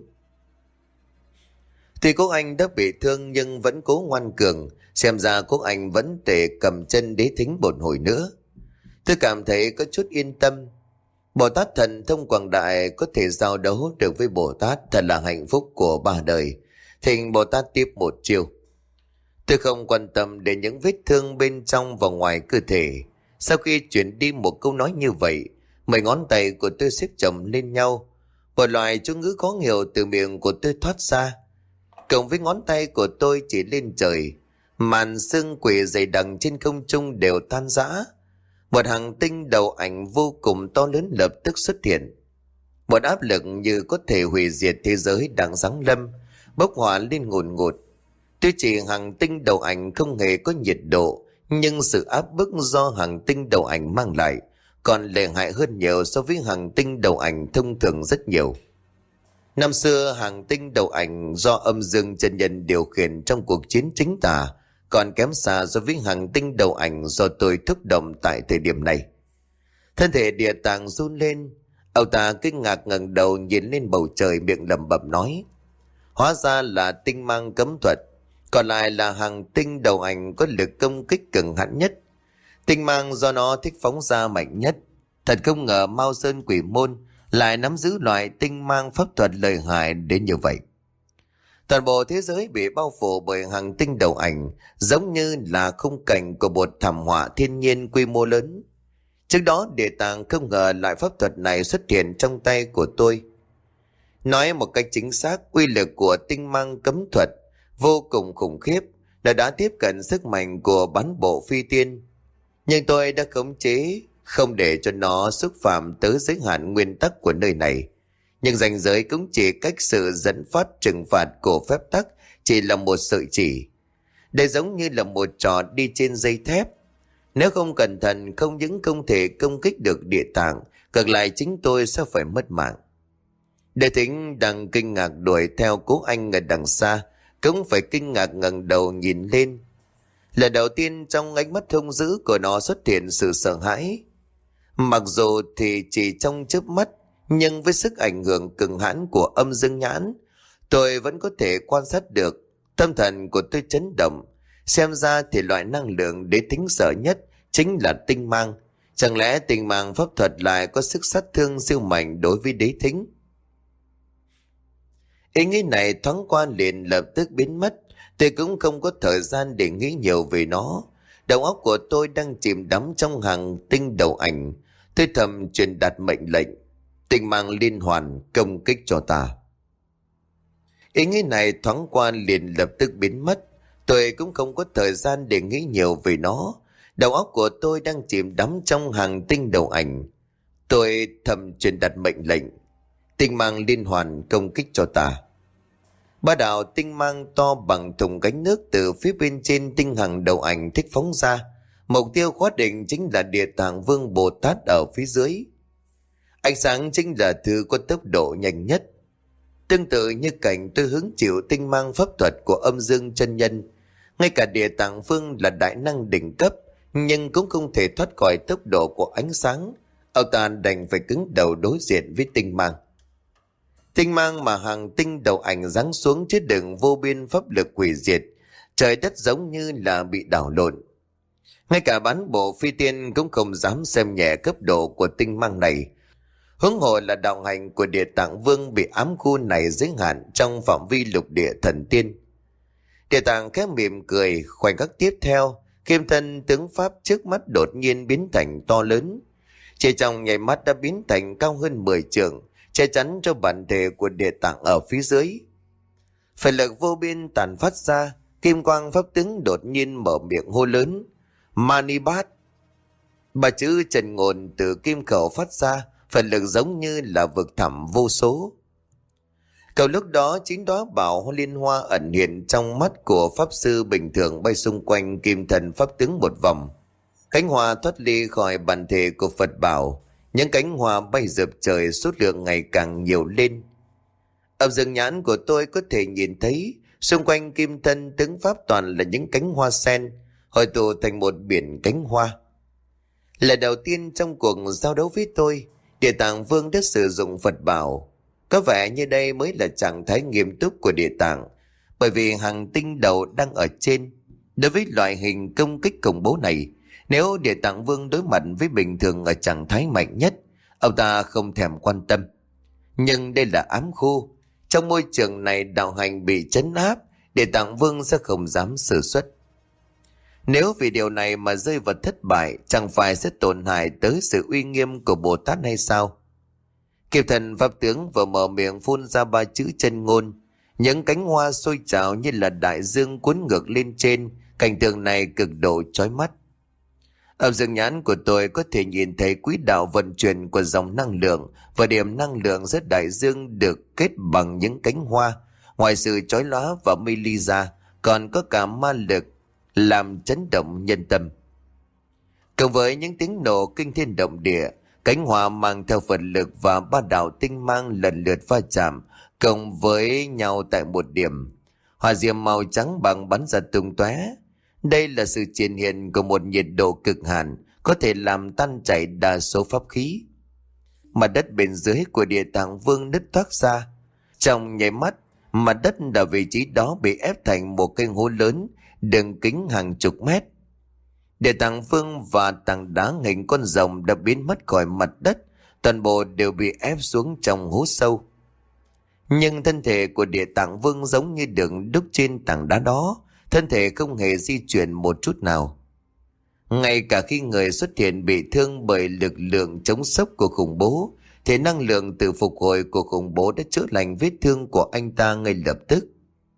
Tuy Cố Anh đã bị thương nhưng vẫn cố ngoan cường, xem ra Cố Anh vẫn thể cầm chân đế thính một hồi nữa. Tôi cảm thấy có chút yên tâm. Bồ Tát thần thông quảng đại có thể giao đấu được với Bồ Tát, thật là hạnh phúc của ba đời. Thỉnh Bồ Tát tiếp một chiêu. Tôi không quan tâm đến những vết thương bên trong và ngoài cơ thể. Sau khi chuyển đi một câu nói như vậy, mấy ngón tay của tôi xếp chồng lên nhau. Một loại chú ngữ khó hiểu từ miệng của tôi thoát ra. Cộng với ngón tay của tôi chỉ lên trời, màn sương quỷ dày đặc trên không trung đều tan rã. Một hành tinh đầu ảnh vô cùng to lớn lập tức xuất hiện. Một áp lực như có thể hủy diệt thế giới đang giáng lâm, bốc hỏa lên ngùn ngụt. Tuy chỉ hành tinh đầu ảnh không hề có nhiệt độ, nhưng sự áp bức do hành tinh đầu ảnh mang lại còn lợi hại hơn nhiều so với hành tinh đầu ảnh thông thường rất nhiều. Năm xưa hành tinh đầu ảnh do âm dương chân nhân điều khiển trong cuộc chiến chính tà còn kém xa so với hành tinh đầu ảnh do tôi thúc động tại thời điểm này. Thân thể địa tạng run lên, ông ta kinh ngạc ngẩng đầu nhìn lên bầu trời, miệng lẩm bẩm nói: hóa ra là tinh mang cấm thuật, còn lại là hành tinh đầu ảnh có lực công kích cường hãn nhất. Tinh mang do nó thích phóng ra mạnh nhất. Thật không ngờ Mao Sơn Quỷ Môn lại nắm giữ loại tinh mang pháp thuật lợi hại đến như vậy. Toàn bộ thế giới bị bao phủ bởi hành tinh đầu ảnh, giống như là khung cảnh của một thảm họa thiên nhiên quy mô lớn. Trước đó Địa Tạng không ngờ loại pháp thuật này xuất hiện trong tay của tôi. Nói một cách chính xác, uy lực của tinh mang cấm thuật vô cùng khủng khiếp, đã đã tiếp cận sức mạnh của bán bộ phi tiên. Nhưng tôi đã khống chế không để cho nó xúc phạm tới giới hạn nguyên tắc của nơi này. Nhưng ranh giới cũng chỉ cách sự dẫn phát trừng phạt của phép tắc chỉ là một sợi chỉ. Đây giống như là một trò đi trên dây thép. Nếu không cẩn thận, không những không thể công kích được Địa Tạng, ngược lại chính tôi sẽ phải mất mạng. Đệ Thính đang kinh ngạc đuổi theo Cố Anh ở đằng xa, cũng phải kinh ngạc ngẩng đầu nhìn lên. Lần đầu tiên trong ánh mắt hung dữ của nó xuất hiện sự sợ hãi. Mặc dù thì chỉ trong chớp mắt, nhưng với sức ảnh hưởng cường hãn của âm dương nhãn, tôi vẫn có thể quan sát được. Tâm thần của tôi chấn động. Xem ra thì loại năng lượng đế thính sợ nhất chính là tinh mang. Chẳng lẽ tinh mang pháp thuật lại có sức sát thương siêu mạnh đối với đế thính? Ý nghĩ này thoáng qua liền lập tức biến mất. Tôi cũng không có thời gian để nghĩ nhiều về nó. Đầu óc của tôi đang chìm đắm trong hàng tinh đầu ảnh. Tôi thầm truyền đạt mệnh lệnh: tinh mang liên hoàn công kích cho ta. Ý nghĩ này thoáng qua liền lập tức biến mất. Tôi cũng không có thời gian để nghĩ nhiều về nó. Đầu óc của tôi đang chìm đắm trong hàng tinh đầu ảnh. Tôi thầm truyền đạt mệnh lệnh: tinh mang liên hoàn công kích cho ta. Ba đạo tinh mang to bằng thùng gánh nước từ phía bên trên tinh hằng đầu ảnh thích phóng ra. Mục tiêu khóa định chính là Địa Tạng Vương Bồ Tát ở phía dưới. Ánh sáng chính là thứ có tốc độ nhanh nhất. Tương tự như cảnh tôi hứng chịu tinh mang pháp thuật của âm dương chân nhân, ngay cả Địa Tạng Vương là đại năng đỉnh cấp nhưng cũng không thể thoát khỏi tốc độ của ánh sáng. Ông ta đành phải cứng đầu đối diện với tinh mang. Tinh mang mà hàng tinh đầu ảnh giáng xuống chứa đựng vô biên pháp lực hủy diệt. Trời đất giống như là bị đảo lộn. Ngay cả bán bộ phi tiên cũng không dám xem nhẹ cấp độ của tinh mang này. Huống hồ là đạo hành của Địa Tạng Vương bị ám khu này giới hạn trong phạm vi lục địa thần tiên. Địa Tạng khẽ mỉm cười. Khoảnh khắc tiếp theo, kim thân tướng pháp trước mắt đột nhiên biến thành to lớn. Chỉ trong nháy mắt đã biến thành cao hơn mười trượng, che chắn cho bản thể của Địa Tạng ở phía dưới. Phải lực vô biên tàn phát ra, kim quang pháp tướng đột nhiên mở miệng hô lớn: Manibat. Ba chữ trần ngôn từ kim khẩu phát ra, phần lực giống như là vực thẳm vô số. Cầu lúc đó chín đóa bảo hoa liên hoa ẩn hiện trong mắt của pháp sư bình thường bay xung quanh kim thần pháp tướng một vòng. Cánh hoa thoát ly khỏi bản thể của Phật bảo, những cánh hoa bay dập trời, số lượng ngày càng nhiều lên. Ở rừng nhãn của tôi có thể nhìn thấy xung quanh kim thân tướng pháp toàn là những cánh hoa sen hội tụ thành một biển cánh hoa. Là đầu tiên trong cuộc giao đấu với tôi, Địa Tạng Vương đã sử dụng Phật bảo. Có vẻ như đây mới là trạng thái nghiêm túc của Địa Tạng, bởi vì hàng tinh đầu đang ở trên. Đối với loại hình công kích khủng bố này, nếu Địa Tạng Vương đối mặt với bình thường ở trạng thái mạnh nhất, ông ta không thèm quan tâm. Nhưng đây là ám khu. Trong môi trường này đạo hành bị trấn áp, Địa Tạng Vương sẽ không dám sử xuất. Nếu vì điều này mà rơi vào thất bại, chẳng phải sẽ tổn hại tới sự uy nghiêm của Bồ Tát hay sao? Kiếp thần pháp tướng vừa mở miệng phun ra ba chữ chân ngôn, những cánh hoa sôi trào như là đại dương cuốn ngược lên trên. Cảnh tượng này cực độ chói mắt. Ở rừng nhãn của tôi có thể nhìn thấy quỹ đạo vận chuyển của dòng năng lượng và điểm năng lượng giữa đại dương được kết bằng những cánh hoa. Ngoài sự chói lóa và mê ly ra, còn có cả ma lực làm chấn động nhân tâm. Cộng với những tiếng nổ kinh thiên động địa, cánh hoa mang theo Phật lực và ba đạo tinh mang lần lượt va chạm cộng với nhau tại một điểm. Hỏa diệm màu trắng bằng bắn ra tung tóe. Đây là sự triển hiện của một nhiệt độ cực hạn, có thể làm tan chảy đa số pháp khí. Mặt đất bên dưới của Địa Tạng Vương nứt toác ra. Trong nháy mắt, mặt đất ở vị trí đó bị ép thành một cái hố lớn, đường kính hàng chục mét. Địa Tạng Vương và tảng đá hình con rồng đã biến mất khỏi mặt đất, toàn bộ đều bị ép xuống trong hố sâu. Nhưng thân thể của Địa Tạng Vương giống như được đúc trên tảng đá đó, thân thể không hề di chuyển một chút nào. Ngay cả khi người xuất hiện bị thương bởi lực lượng chống sốc của khủng bố, thì năng lượng từ phục hồi của khủng bố đã chữa lành vết thương của anh ta ngay lập tức.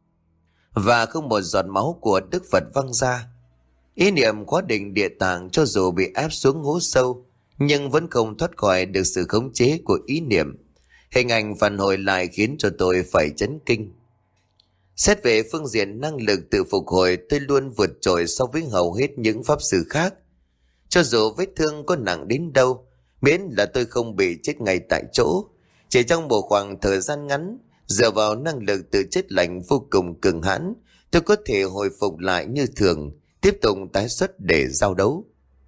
Và không một giọt máu của Đức Phật văng ra. Ý niệm khóa định Địa Tạng cho dù bị ép xuống hố sâu, nhưng vẫn không thoát khỏi được sự khống chế của ý niệm. Hình ảnh phản hồi lại khiến cho tôi phải chấn kinh. Xét về phương diện năng lực tự phục hồi, tôi luôn vượt trội so với hầu hết những pháp sư khác. Cho dù vết thương có nặng đến đâu, miễn là tôi không bị chết ngay tại chỗ. Chỉ trong một khoảng thời gian ngắn, dựa vào năng lực tự chết lành vô cùng cường hãn, tôi có thể hồi phục lại như thường, tiếp tục tái xuất để giao đấu.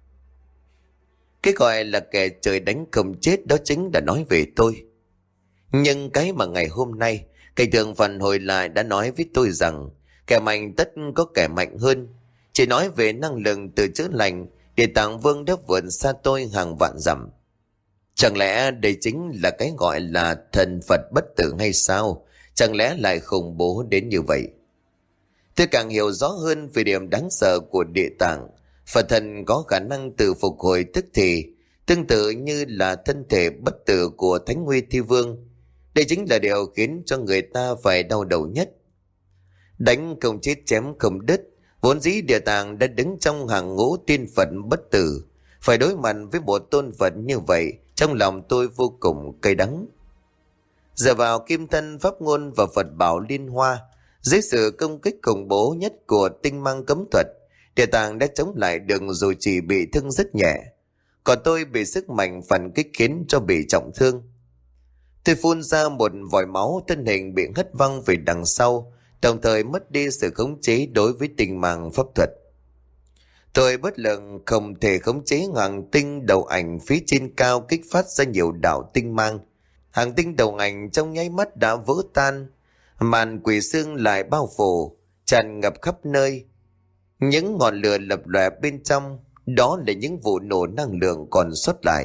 Cái gọi là kẻ trời đánh không chết đó chính là nói về tôi. Nhưng cái mà ngày hôm nay, cảnh tượng phản hồi lại đã nói với tôi rằng kẻ mạnh tất có kẻ mạnh hơn. Chỉ nói về năng lực tự chữa lành, Địa Tạng Vương đã vượt xa tôi hàng vạn dặm. Chẳng lẽ đây chính là cái gọi là thần Phật bất tử hay sao? Chẳng lẽ lại khủng bố đến như vậy? Tôi càng hiểu rõ hơn về điểm đáng sợ của Địa Tạng. Phật thần có khả năng tự phục hồi tức thì, tương tự như là thân thể bất tử của Thánh Huy Thi Vương. Đây chính là điều khiến cho người ta phải đau đầu nhất. Đánh không chết chém không đứt, vốn dĩ Địa Tạng đã đứng trong hàng ngũ tiên Phật bất tử. Phải đối mặt với một tôn Phật như vậy, trong lòng tôi vô cùng cay đắng. Giờ vào kim thân pháp ngôn và Phật bảo liên hoa, dưới sự công kích khủng bố nhất của tinh mang cấm thuật, Địa Tạng đã chống lại được dù chỉ bị thương rất nhẹ. Còn tôi bị sức mạnh phản kích khiến cho bị trọng thương. Tôi phun ra một vòi máu, thân hình bị hất văng về đằng sau, đồng thời mất đi sự khống chế đối với tinh mang pháp thuật. Tôi bất lực không thể khống chế hàng tinh đầu ảnh phía trên cao kích phát ra nhiều đạo tinh mang. Hàng tinh đầu ảnh trong nháy mắt đã vỡ tan, màn quỷ xương lại bao phủ, tràn ngập khắp nơi. Những ngọn lửa lập lòe bên trong, đó là những vụ nổ năng lượng còn sót lại.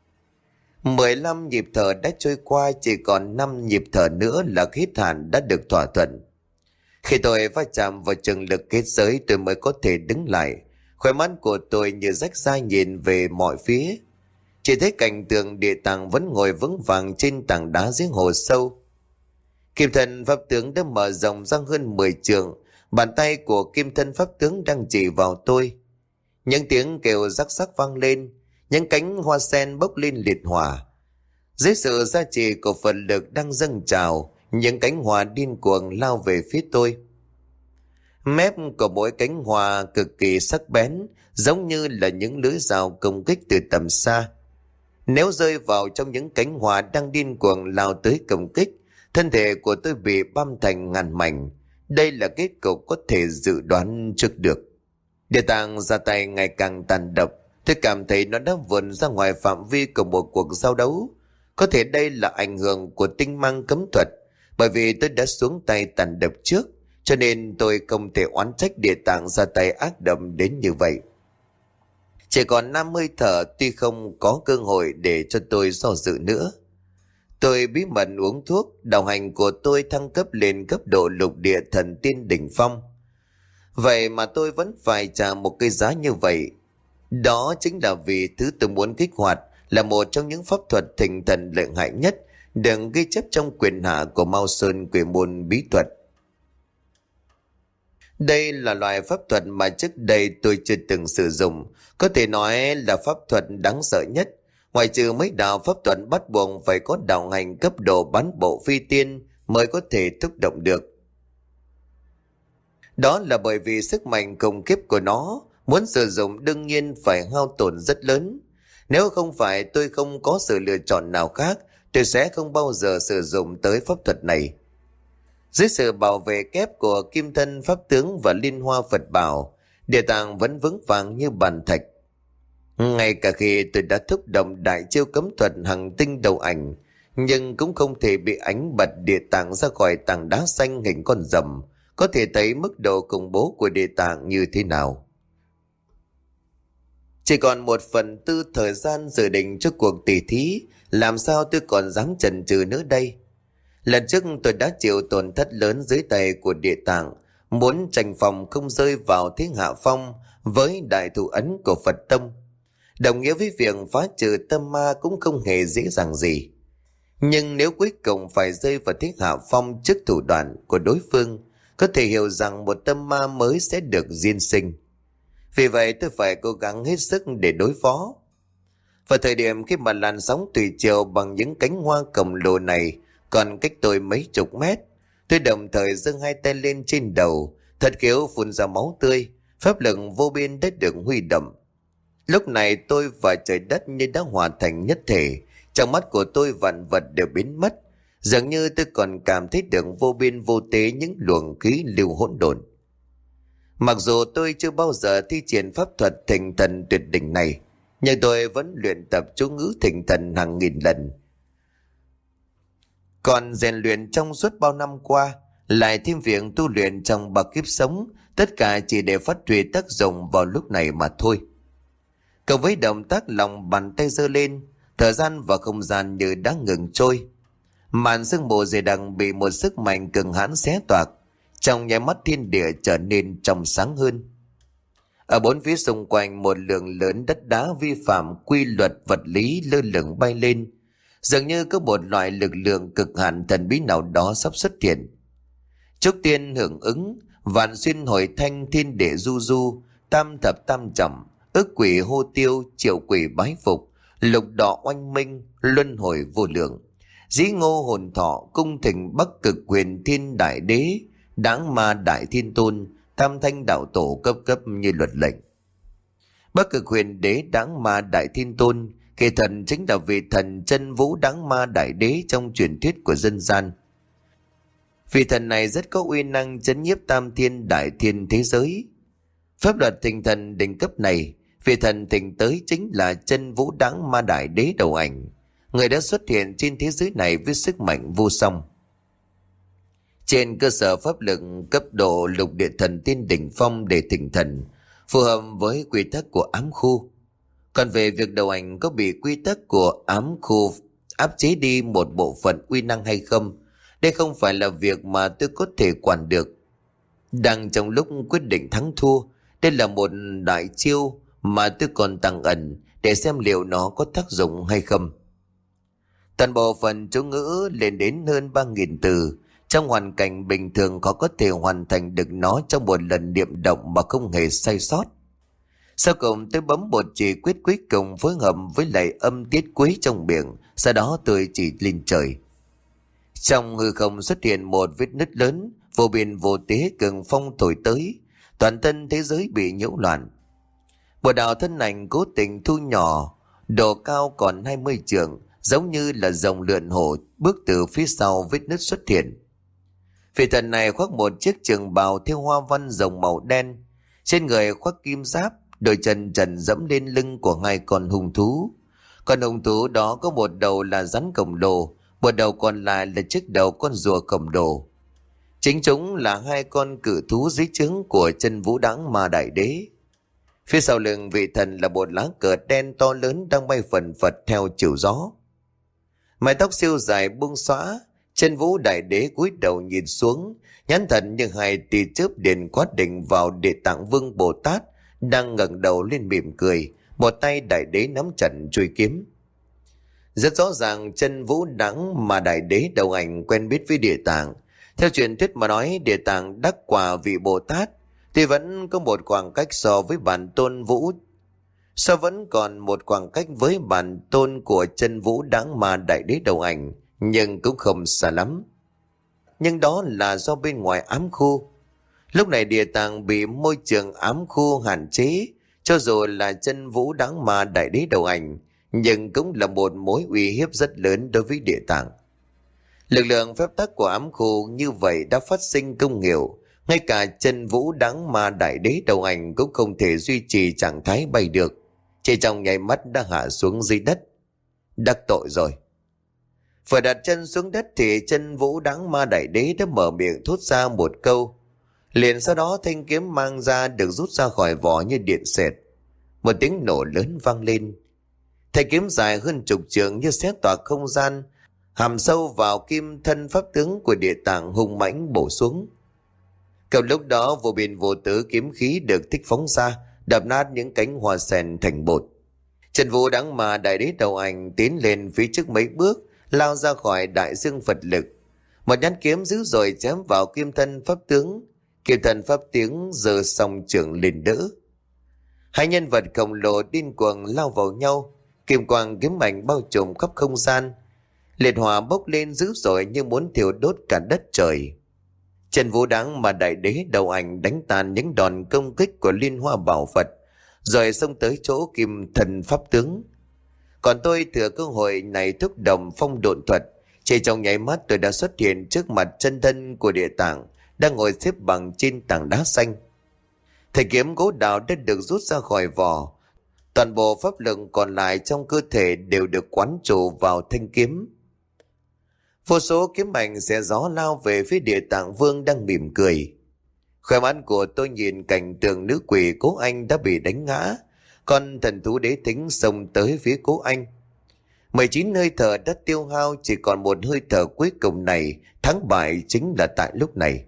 mười lăm nhịp thở đã trôi qua, chỉ còn năm nhịp thở nữa là hết hạn đã được thỏa thuận. Khi tôi va chạm vào trường lực kết giới, tôi mới có thể đứng lại. Khóe mắt của tôi như rách ra nhìn về mọi phía. Chỉ thấy cảnh tượng Địa Tạng vẫn ngồi vững vàng trên tảng đá dưới hồ sâu. Kim thân pháp tướng đã mở rộng ra hơn mười trượng, bàn tay của kim thân pháp tướng đang chỉ vào tôi. Những tiếng kêu rắc rắc vang lên, những cánh hoa sen bốc lên liệt hỏa. Dưới sự gia trì của Phật lực đang dâng trào, những cánh hoa điên cuồng lao về phía tôi. Mép của mỗi cánh hoa cực kỳ sắc bén, giống như là những lưỡi dao công kích từ tầm xa. Nếu rơi vào trong những cánh hoa đang điên cuồng lao tới công kích, thân thể của tôi bị băm thành ngàn mảnh. Đây là kết cục có thể dự đoán trước được. Địa tạng ra tay ngày càng tàn độc. Tôi cảm thấy nó đã vượt ra ngoài phạm vi của một cuộc giao đấu. Có thể đây là ảnh hưởng của tinh mang cấm thuật, bởi vì tôi đã xuống tay tàn độc trước, cho nên tôi không thể oán trách địa tạng ra tay ác độc đến như vậy. Chỉ còn năm hơi thở, tuy không có cơ hội để cho tôi do dự nữa. Tôi bí mật uống thuốc, đạo hành của tôi thăng cấp lên cấp độ lục địa thần tiên đỉnh phong. Vậy mà tôi vẫn phải trả một cái giá như vậy. Đó chính là vì thứ tôi muốn kích hoạt là một trong những pháp thuật thình thần lợi hại nhất được ghi chép trong quyền hạ của Mao Sơn Quỷ Môn Bí Thuật. Đây là loại pháp thuật mà trước đây tôi chưa từng sử dụng, có thể nói là pháp thuật đáng sợ nhất. Ngoài trừ mấy đạo pháp thuật bắt buộc phải có đạo hành cấp độ bán bộ phi tiên mới có thể thúc động được. Đó là bởi vì sức mạnh khủng khiếp của nó, muốn sử dụng đương nhiên phải hao tổn rất lớn. Nếu không phải tôi không có sự lựa chọn nào khác, tôi sẽ không bao giờ sử dụng tới pháp thuật này. Dưới sự bảo vệ kép của kim thân pháp tướng và liên hoa Phật bảo, địa tạng vẫn vững vàng như bàn thạch. Ngay cả khi tôi đã thúc động đại chiêu cấm thuật hằng tinh đầu ảnh, nhưng cũng không thể bị ánh bật địa tạng ra khỏi tảng đá xanh hình con rồng. Có thể thấy mức độ khủng bố của địa tạng như thế nào. Chỉ còn một phần tư thời gian dự định cho cuộc tỉ thí, làm sao tôi còn dám chần chừ nữa đây? Lần trước tôi đã chịu tổn thất lớn dưới tay của địa tạng, muốn tranh phòng không rơi vào thế hạ phong với đại thủ ấn của Phật Tông. Đồng nghĩa với việc phá trừ tâm ma cũng không hề dễ dàng gì. Nhưng nếu cuối cùng phải rơi vào thế hạ phong trước thủ đoạn của đối phương, có thể hiểu rằng một tâm ma mới sẽ được diên sinh. Vì vậy tôi phải cố gắng hết sức để đối phó. Vào thời điểm khi mà làn sóng thủy triều bằng những cánh hoa khổng lồ này còn cách tôi mấy chục mét, tôi đồng thời giơ hai tay lên trên đầu, thật khéo phun ra máu tươi, pháp lực vô biên đã được huy động. Lúc này tôi và trời đất như đã hòa thành nhất thể, trong mắt của tôi vạn vật đều biến mất, dường như tôi còn cảm thấy được vô biên vô tế những luồng khí lưu hỗn độn. Mặc dù tôi chưa bao giờ thi triển pháp thuật thỉnh thần tuyệt đỉnh này, nhưng tôi vẫn luyện tập chú ngữ thỉnh thần hàng nghìn lần. Còn rèn luyện trong suốt bao năm qua, lại thêm việc tu luyện trong ba kiếp sống, tất cả chỉ để phát huy tác dụng vào lúc này mà thôi. Cộng với động tác lòng bàn tay giơ lên, thời gian và không gian như đã ngừng trôi. Màn sương mù dày đặc bị một sức mạnh cường hãn xé toạc, trong nháy mắt thiên địa trở nên trong sáng hơn. Ở bốn phía xung quanh một lượng lớn đất đá vi phạm quy luật vật lý lơ lửng bay lên, dường như có một loại lực lượng cực hạn thần bí nào đó sắp xuất hiện. Trúc tiên hưởng ứng, vạn xuyên hồi thanh, thiên địa du du, tam thập tam trọng, ức quỷ hô tiêu, triệu quỷ bái phục, lục đỏ oanh minh, luân hồi vô lượng. Dĩ ngô hồn thọ, cung thỉnh bắc cực huyền thiên đại đế, đáng ma đại thiên tôn, tam thanh đạo tổ cấp cấp như luật lệnh. Bắc cực huyền đế đáng ma đại thiên tôn, kỳ thần chính là vị thần chân vũ đáng ma đại đế trong truyền thuyết của dân gian. Vị thần này rất có uy năng chấn nhiếp tam thiên đại thiên thế giới. Pháp luật thỉnh thần đỉnh cấp này, vị thần thỉnh tới chính là chân vũ đáng ma đại đế đầu ảnh, người đã xuất hiện trên thế giới này với sức mạnh vô song. Trên cơ sở pháp lực cấp độ lục địa thần tiên đỉnh phong để thỉnh thần, phù hợp với quy tắc của ám khu. Còn về việc đầu ảnh có bị quy tắc của ám khu áp chế đi một bộ phận uy năng hay không, đây không phải là việc mà tôi có thể quản được. Đang trong lúc quyết định thắng thua, đây là một đại chiêu mà tôi còn tàng ẩn để xem liệu nó có tác dụng hay không. Toàn bộ phần chú ngữ lên đến hơn ba nghìn từ, trong hoàn cảnh bình thường khó có thể hoàn thành được nó trong một lần niệm động mà không hề sai sót. Sau cùng tôi bấm một chỉ quyết cuối cùng phối hợp với lại âm tiết cuối trong miệng, sau đó tôi chỉ lên trời. Trong hư không xuất hiện một vết nứt lớn, vô biên vô tế cường phong thổi tới, toàn thân thế giới bị nhiễu loạn. Một đạo thân ảnh cố tình thu nhỏ, độ cao còn hai mươi trượng, giống như là dòng lượn hổ bước từ phía sau vết nứt xuất hiện. Vị thần này khoác một chiếc trường bào thêu hoa văn rồng màu đen, trên người khoác kim giáp, đôi chân trần dẫm lên lưng của hai con hung thú. Con hung thú đó có một đầu là rắn khổng lồ, một đầu còn lại là chiếc đầu con rùa khổng lồ. Chính chúng là hai con cự thú dưới trướng của Chân Vũ Đãng Ma Đại Đế. Phía sau lưng vị thần là một lá cờ đen to lớn đang bay phần phật theo chiều gió. Mái tóc siêu dài buông xõa, Chân Vũ Đại Đế cúi đầu nhìn xuống, nhãn thần như hai tia chớp điện quát định vào Địa Tạng Vương Bồ Tát đang ngẩng đầu lên mỉm cười, một tay Đại Đế nắm chặt chuôi kiếm. Rất rõ ràng Chân Vũ Đãng mà Đại Đế đầu ảnh quen biết với Địa Tạng. Theo truyền thuyết mà nói, Địa Tạng đắc quả vị Bồ Tát thì vẫn có một khoảng cách so với bản tôn Vũ, so vẫn còn một khoảng cách với bản tôn của Chân Vũ Đãng mà Đại Đế đầu ảnh, nhưng cũng không xa lắm. Nhưng đó là do bên ngoài ám khu. Lúc này Địa Tạng bị môi trường ám khu hạn chế, cho dù là Chân Vũ Đãng mà Đại Đế đầu ảnh, nhưng cũng là một mối uy hiếp rất lớn đối với Địa Tạng. Lực lượng phép tắc của ám khu như vậy đã phát sinh công hiệu, ngay cả Chân Vũ Đãng mà Đại Đế đầu ảnh cũng không thể duy trì trạng thái bay được, chỉ trong nháy mắt đã hạ xuống dưới đất. Đắc tội rồi. Vừa đặt chân xuống đất thì Chân Vũ Đãng ma Đại Đế đã mở miệng thốt ra một câu. Liền sau đó thanh kiếm mang ra được rút ra khỏi vỏ như điện xẹt. Một tiếng nổ lớn vang lên. Thanh kiếm dài hơn chục trượng như xé toạc không gian, hàm sâu vào kim thân pháp tướng của Địa Tạng hùng mãnh bổ xuống. Cầm lúc đó vô biên vô tứ kiếm khí được thích phóng ra, đập nát những cánh hoa sen thành bột. Chân Vũ Đãng ma Đại Đế đầu ảnh tiến lên phía trước mấy bước, lao ra khỏi đại dương Phật lực. Một nhát kiếm dữ dội chém vào kim thân pháp tướng. Kim thân pháp tướng giơ song trường lên đỡ. Hai nhân vật khổng lồ điên cuồng lao vào nhau, kim quang kiếm ảnh bao trùm khắp không gian. Liệt hỏa bốc lên dữ dội như muốn thiêu đốt cả đất trời. Chân Vũ Đãng mà Đại Đế đầu ảnh đánh tàn những đòn công kích của Liên Hoa Bảo Phật, rồi xông tới chỗ kim thần pháp tướng. Còn tôi thừa cơ hội này thúc động phong độn thuật, chỉ trong nháy mắt tôi đã xuất hiện trước mặt chân thân của Địa Tạng đang ngồi xếp bằng trên tảng đá xanh. Thanh kiếm gỗ đào đã được rút ra khỏi vỏ, toàn bộ pháp lực còn lại trong cơ thể đều được quán trụ vào thanh kiếm. Vô số kiếm ảnh xé gió lao về phía Địa Tạng Vương đang mỉm cười. Khóe mắt của tôi nhìn cảnh tượng nữ quỷ Cố Anh đã bị đánh ngã, con thần thú đế thính xông tới phía Cố Anh. mười chín hơi thở đã tiêu hao, chỉ còn một hơi thở cuối cùng này, thắng bại chính là tại lúc này.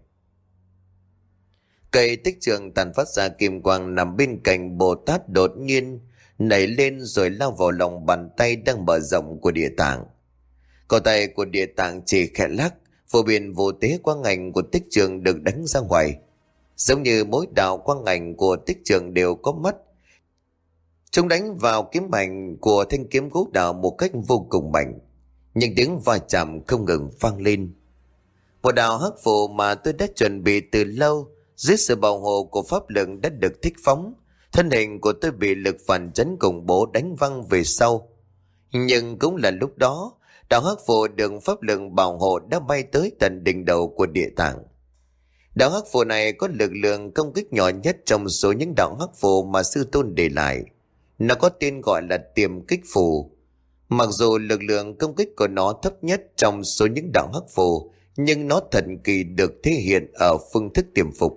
Cây tích trường tàn phát ra kim quang nằm bên cạnh Bồ Tát đột nhiên nảy lên rồi lao vào lòng bàn tay đang mở rộng của Địa Tạng. Cổ tay của Địa Tạng chỉ khẽ lắc, vô biên vô tế quang ảnh của tích trường được đánh ra ngoài. Giống như mỗi đạo quang ảnh của tích trường đều có mắt, chúng đánh vào kiếm ảnh của thanh kiếm gỗ đào một cách vô cùng mạnh. Những tiếng va chạm không ngừng vang lên. Một đạo hắc phù mà tôi đã chuẩn bị từ lâu, dưới sự bảo hộ của pháp lực đã được thích phóng. Thân hình của tôi bị lực phản chấn khủng bố đánh văng về sau. Nhưng cũng là lúc đó, đạo hắc phù được pháp lực bảo hộ đã bay tới tận đỉnh đầu của Địa Tạng. Đạo hắc phù này có lực lượng công kích nhỏ nhất trong số những đạo hắc phù mà sư tôn để lại. Nó có tên gọi là tiềm kích phù. Mặc dù lực lượng công kích của nó thấp nhất trong số những đạo hắc phù, nhưng nó thần kỳ được thể hiện ở phương thức tiềm phục.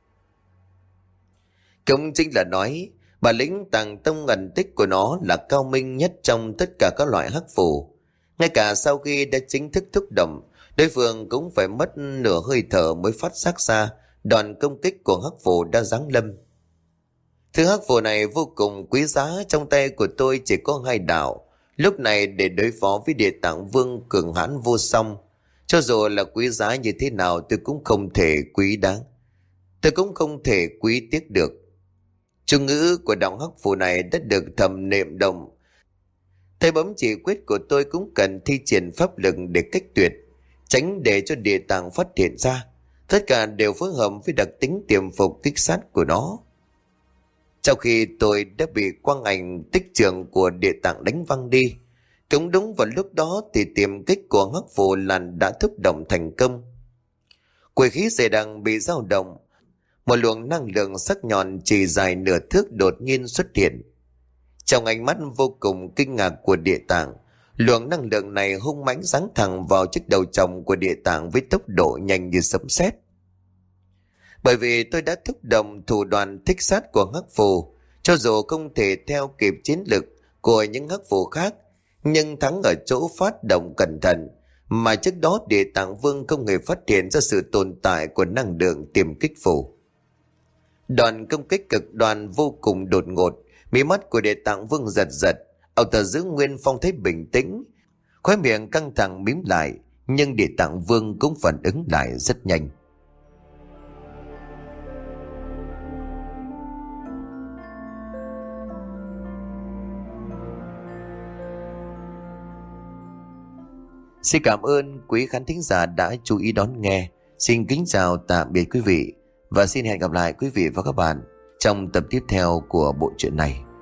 Cũng chính là nói, bản lĩnh tàng tông ẩn tích của nó là cao minh nhất trong tất cả các loại hắc phù. Ngay cả sau khi đã chính thức thúc động, đối phương cũng phải mất nửa hơi thở mới phát giác ra đòn công kích của hắc phù đã giáng lâm. Thứ hắc phù này vô cùng quý giá, trong tay của tôi chỉ có hai đạo. Lúc này để đối phó với Địa Tạng Vương cường hãn vô song, cho dù là quý giá như thế nào tôi cũng không thể quý đáng. Tôi cũng không thể quý tiếc được. Chú ngữ của đạo hắc phù này đã được thầm niệm động. Tay bấm chỉ quyết của tôi cũng cần thi triển pháp lực để cách tuyệt. tránh để cho địa tạng phát hiện ra. Tất cả đều phối hợp với đặc tính tiềm phục kích sát của nó. Sau khi tôi đã bị quang ảnh tích trường của địa tạng đánh văng đi, cũng đúng vào lúc đó thì tiềm kích của hắc phù lằn đã thúc động thành công. Quỷ khí dày đặc bị dao động, một luồng năng lượng sắc nhọn chỉ dài nửa thước đột nhiên xuất hiện. Trong ánh mắt vô cùng kinh ngạc của địa tạng, luồng năng lượng này hung mãnh giáng thẳng vào chiếc đầu chồng của địa tạng với tốc độ nhanh như sấm sét. Bởi vì tôi đã thúc động thủ đoạn thích sát của hắc phù, cho dù không thể theo kịp chiến lực của những hắc phù khác, nhưng thắng ở chỗ phát động cẩn thận, mà trước đó địa tạng vương không hề phát hiện ra sự tồn tại của năng lượng tiềm kích phù. Đòn công kích cực đoan vô cùng đột ngột, mí mắt của địa tạng vương giật giật, ông ta giữ nguyên phong thế bình tĩnh, khóe miệng căng thẳng mím lại, nhưng địa tạng vương cũng phản ứng lại rất nhanh. Xin cảm ơn quý khán thính giả đã chú ý đón nghe. Xin kính chào tạm biệt quý vị và xin hẹn gặp lại quý vị và các bạn trong tập tiếp theo của bộ truyện này.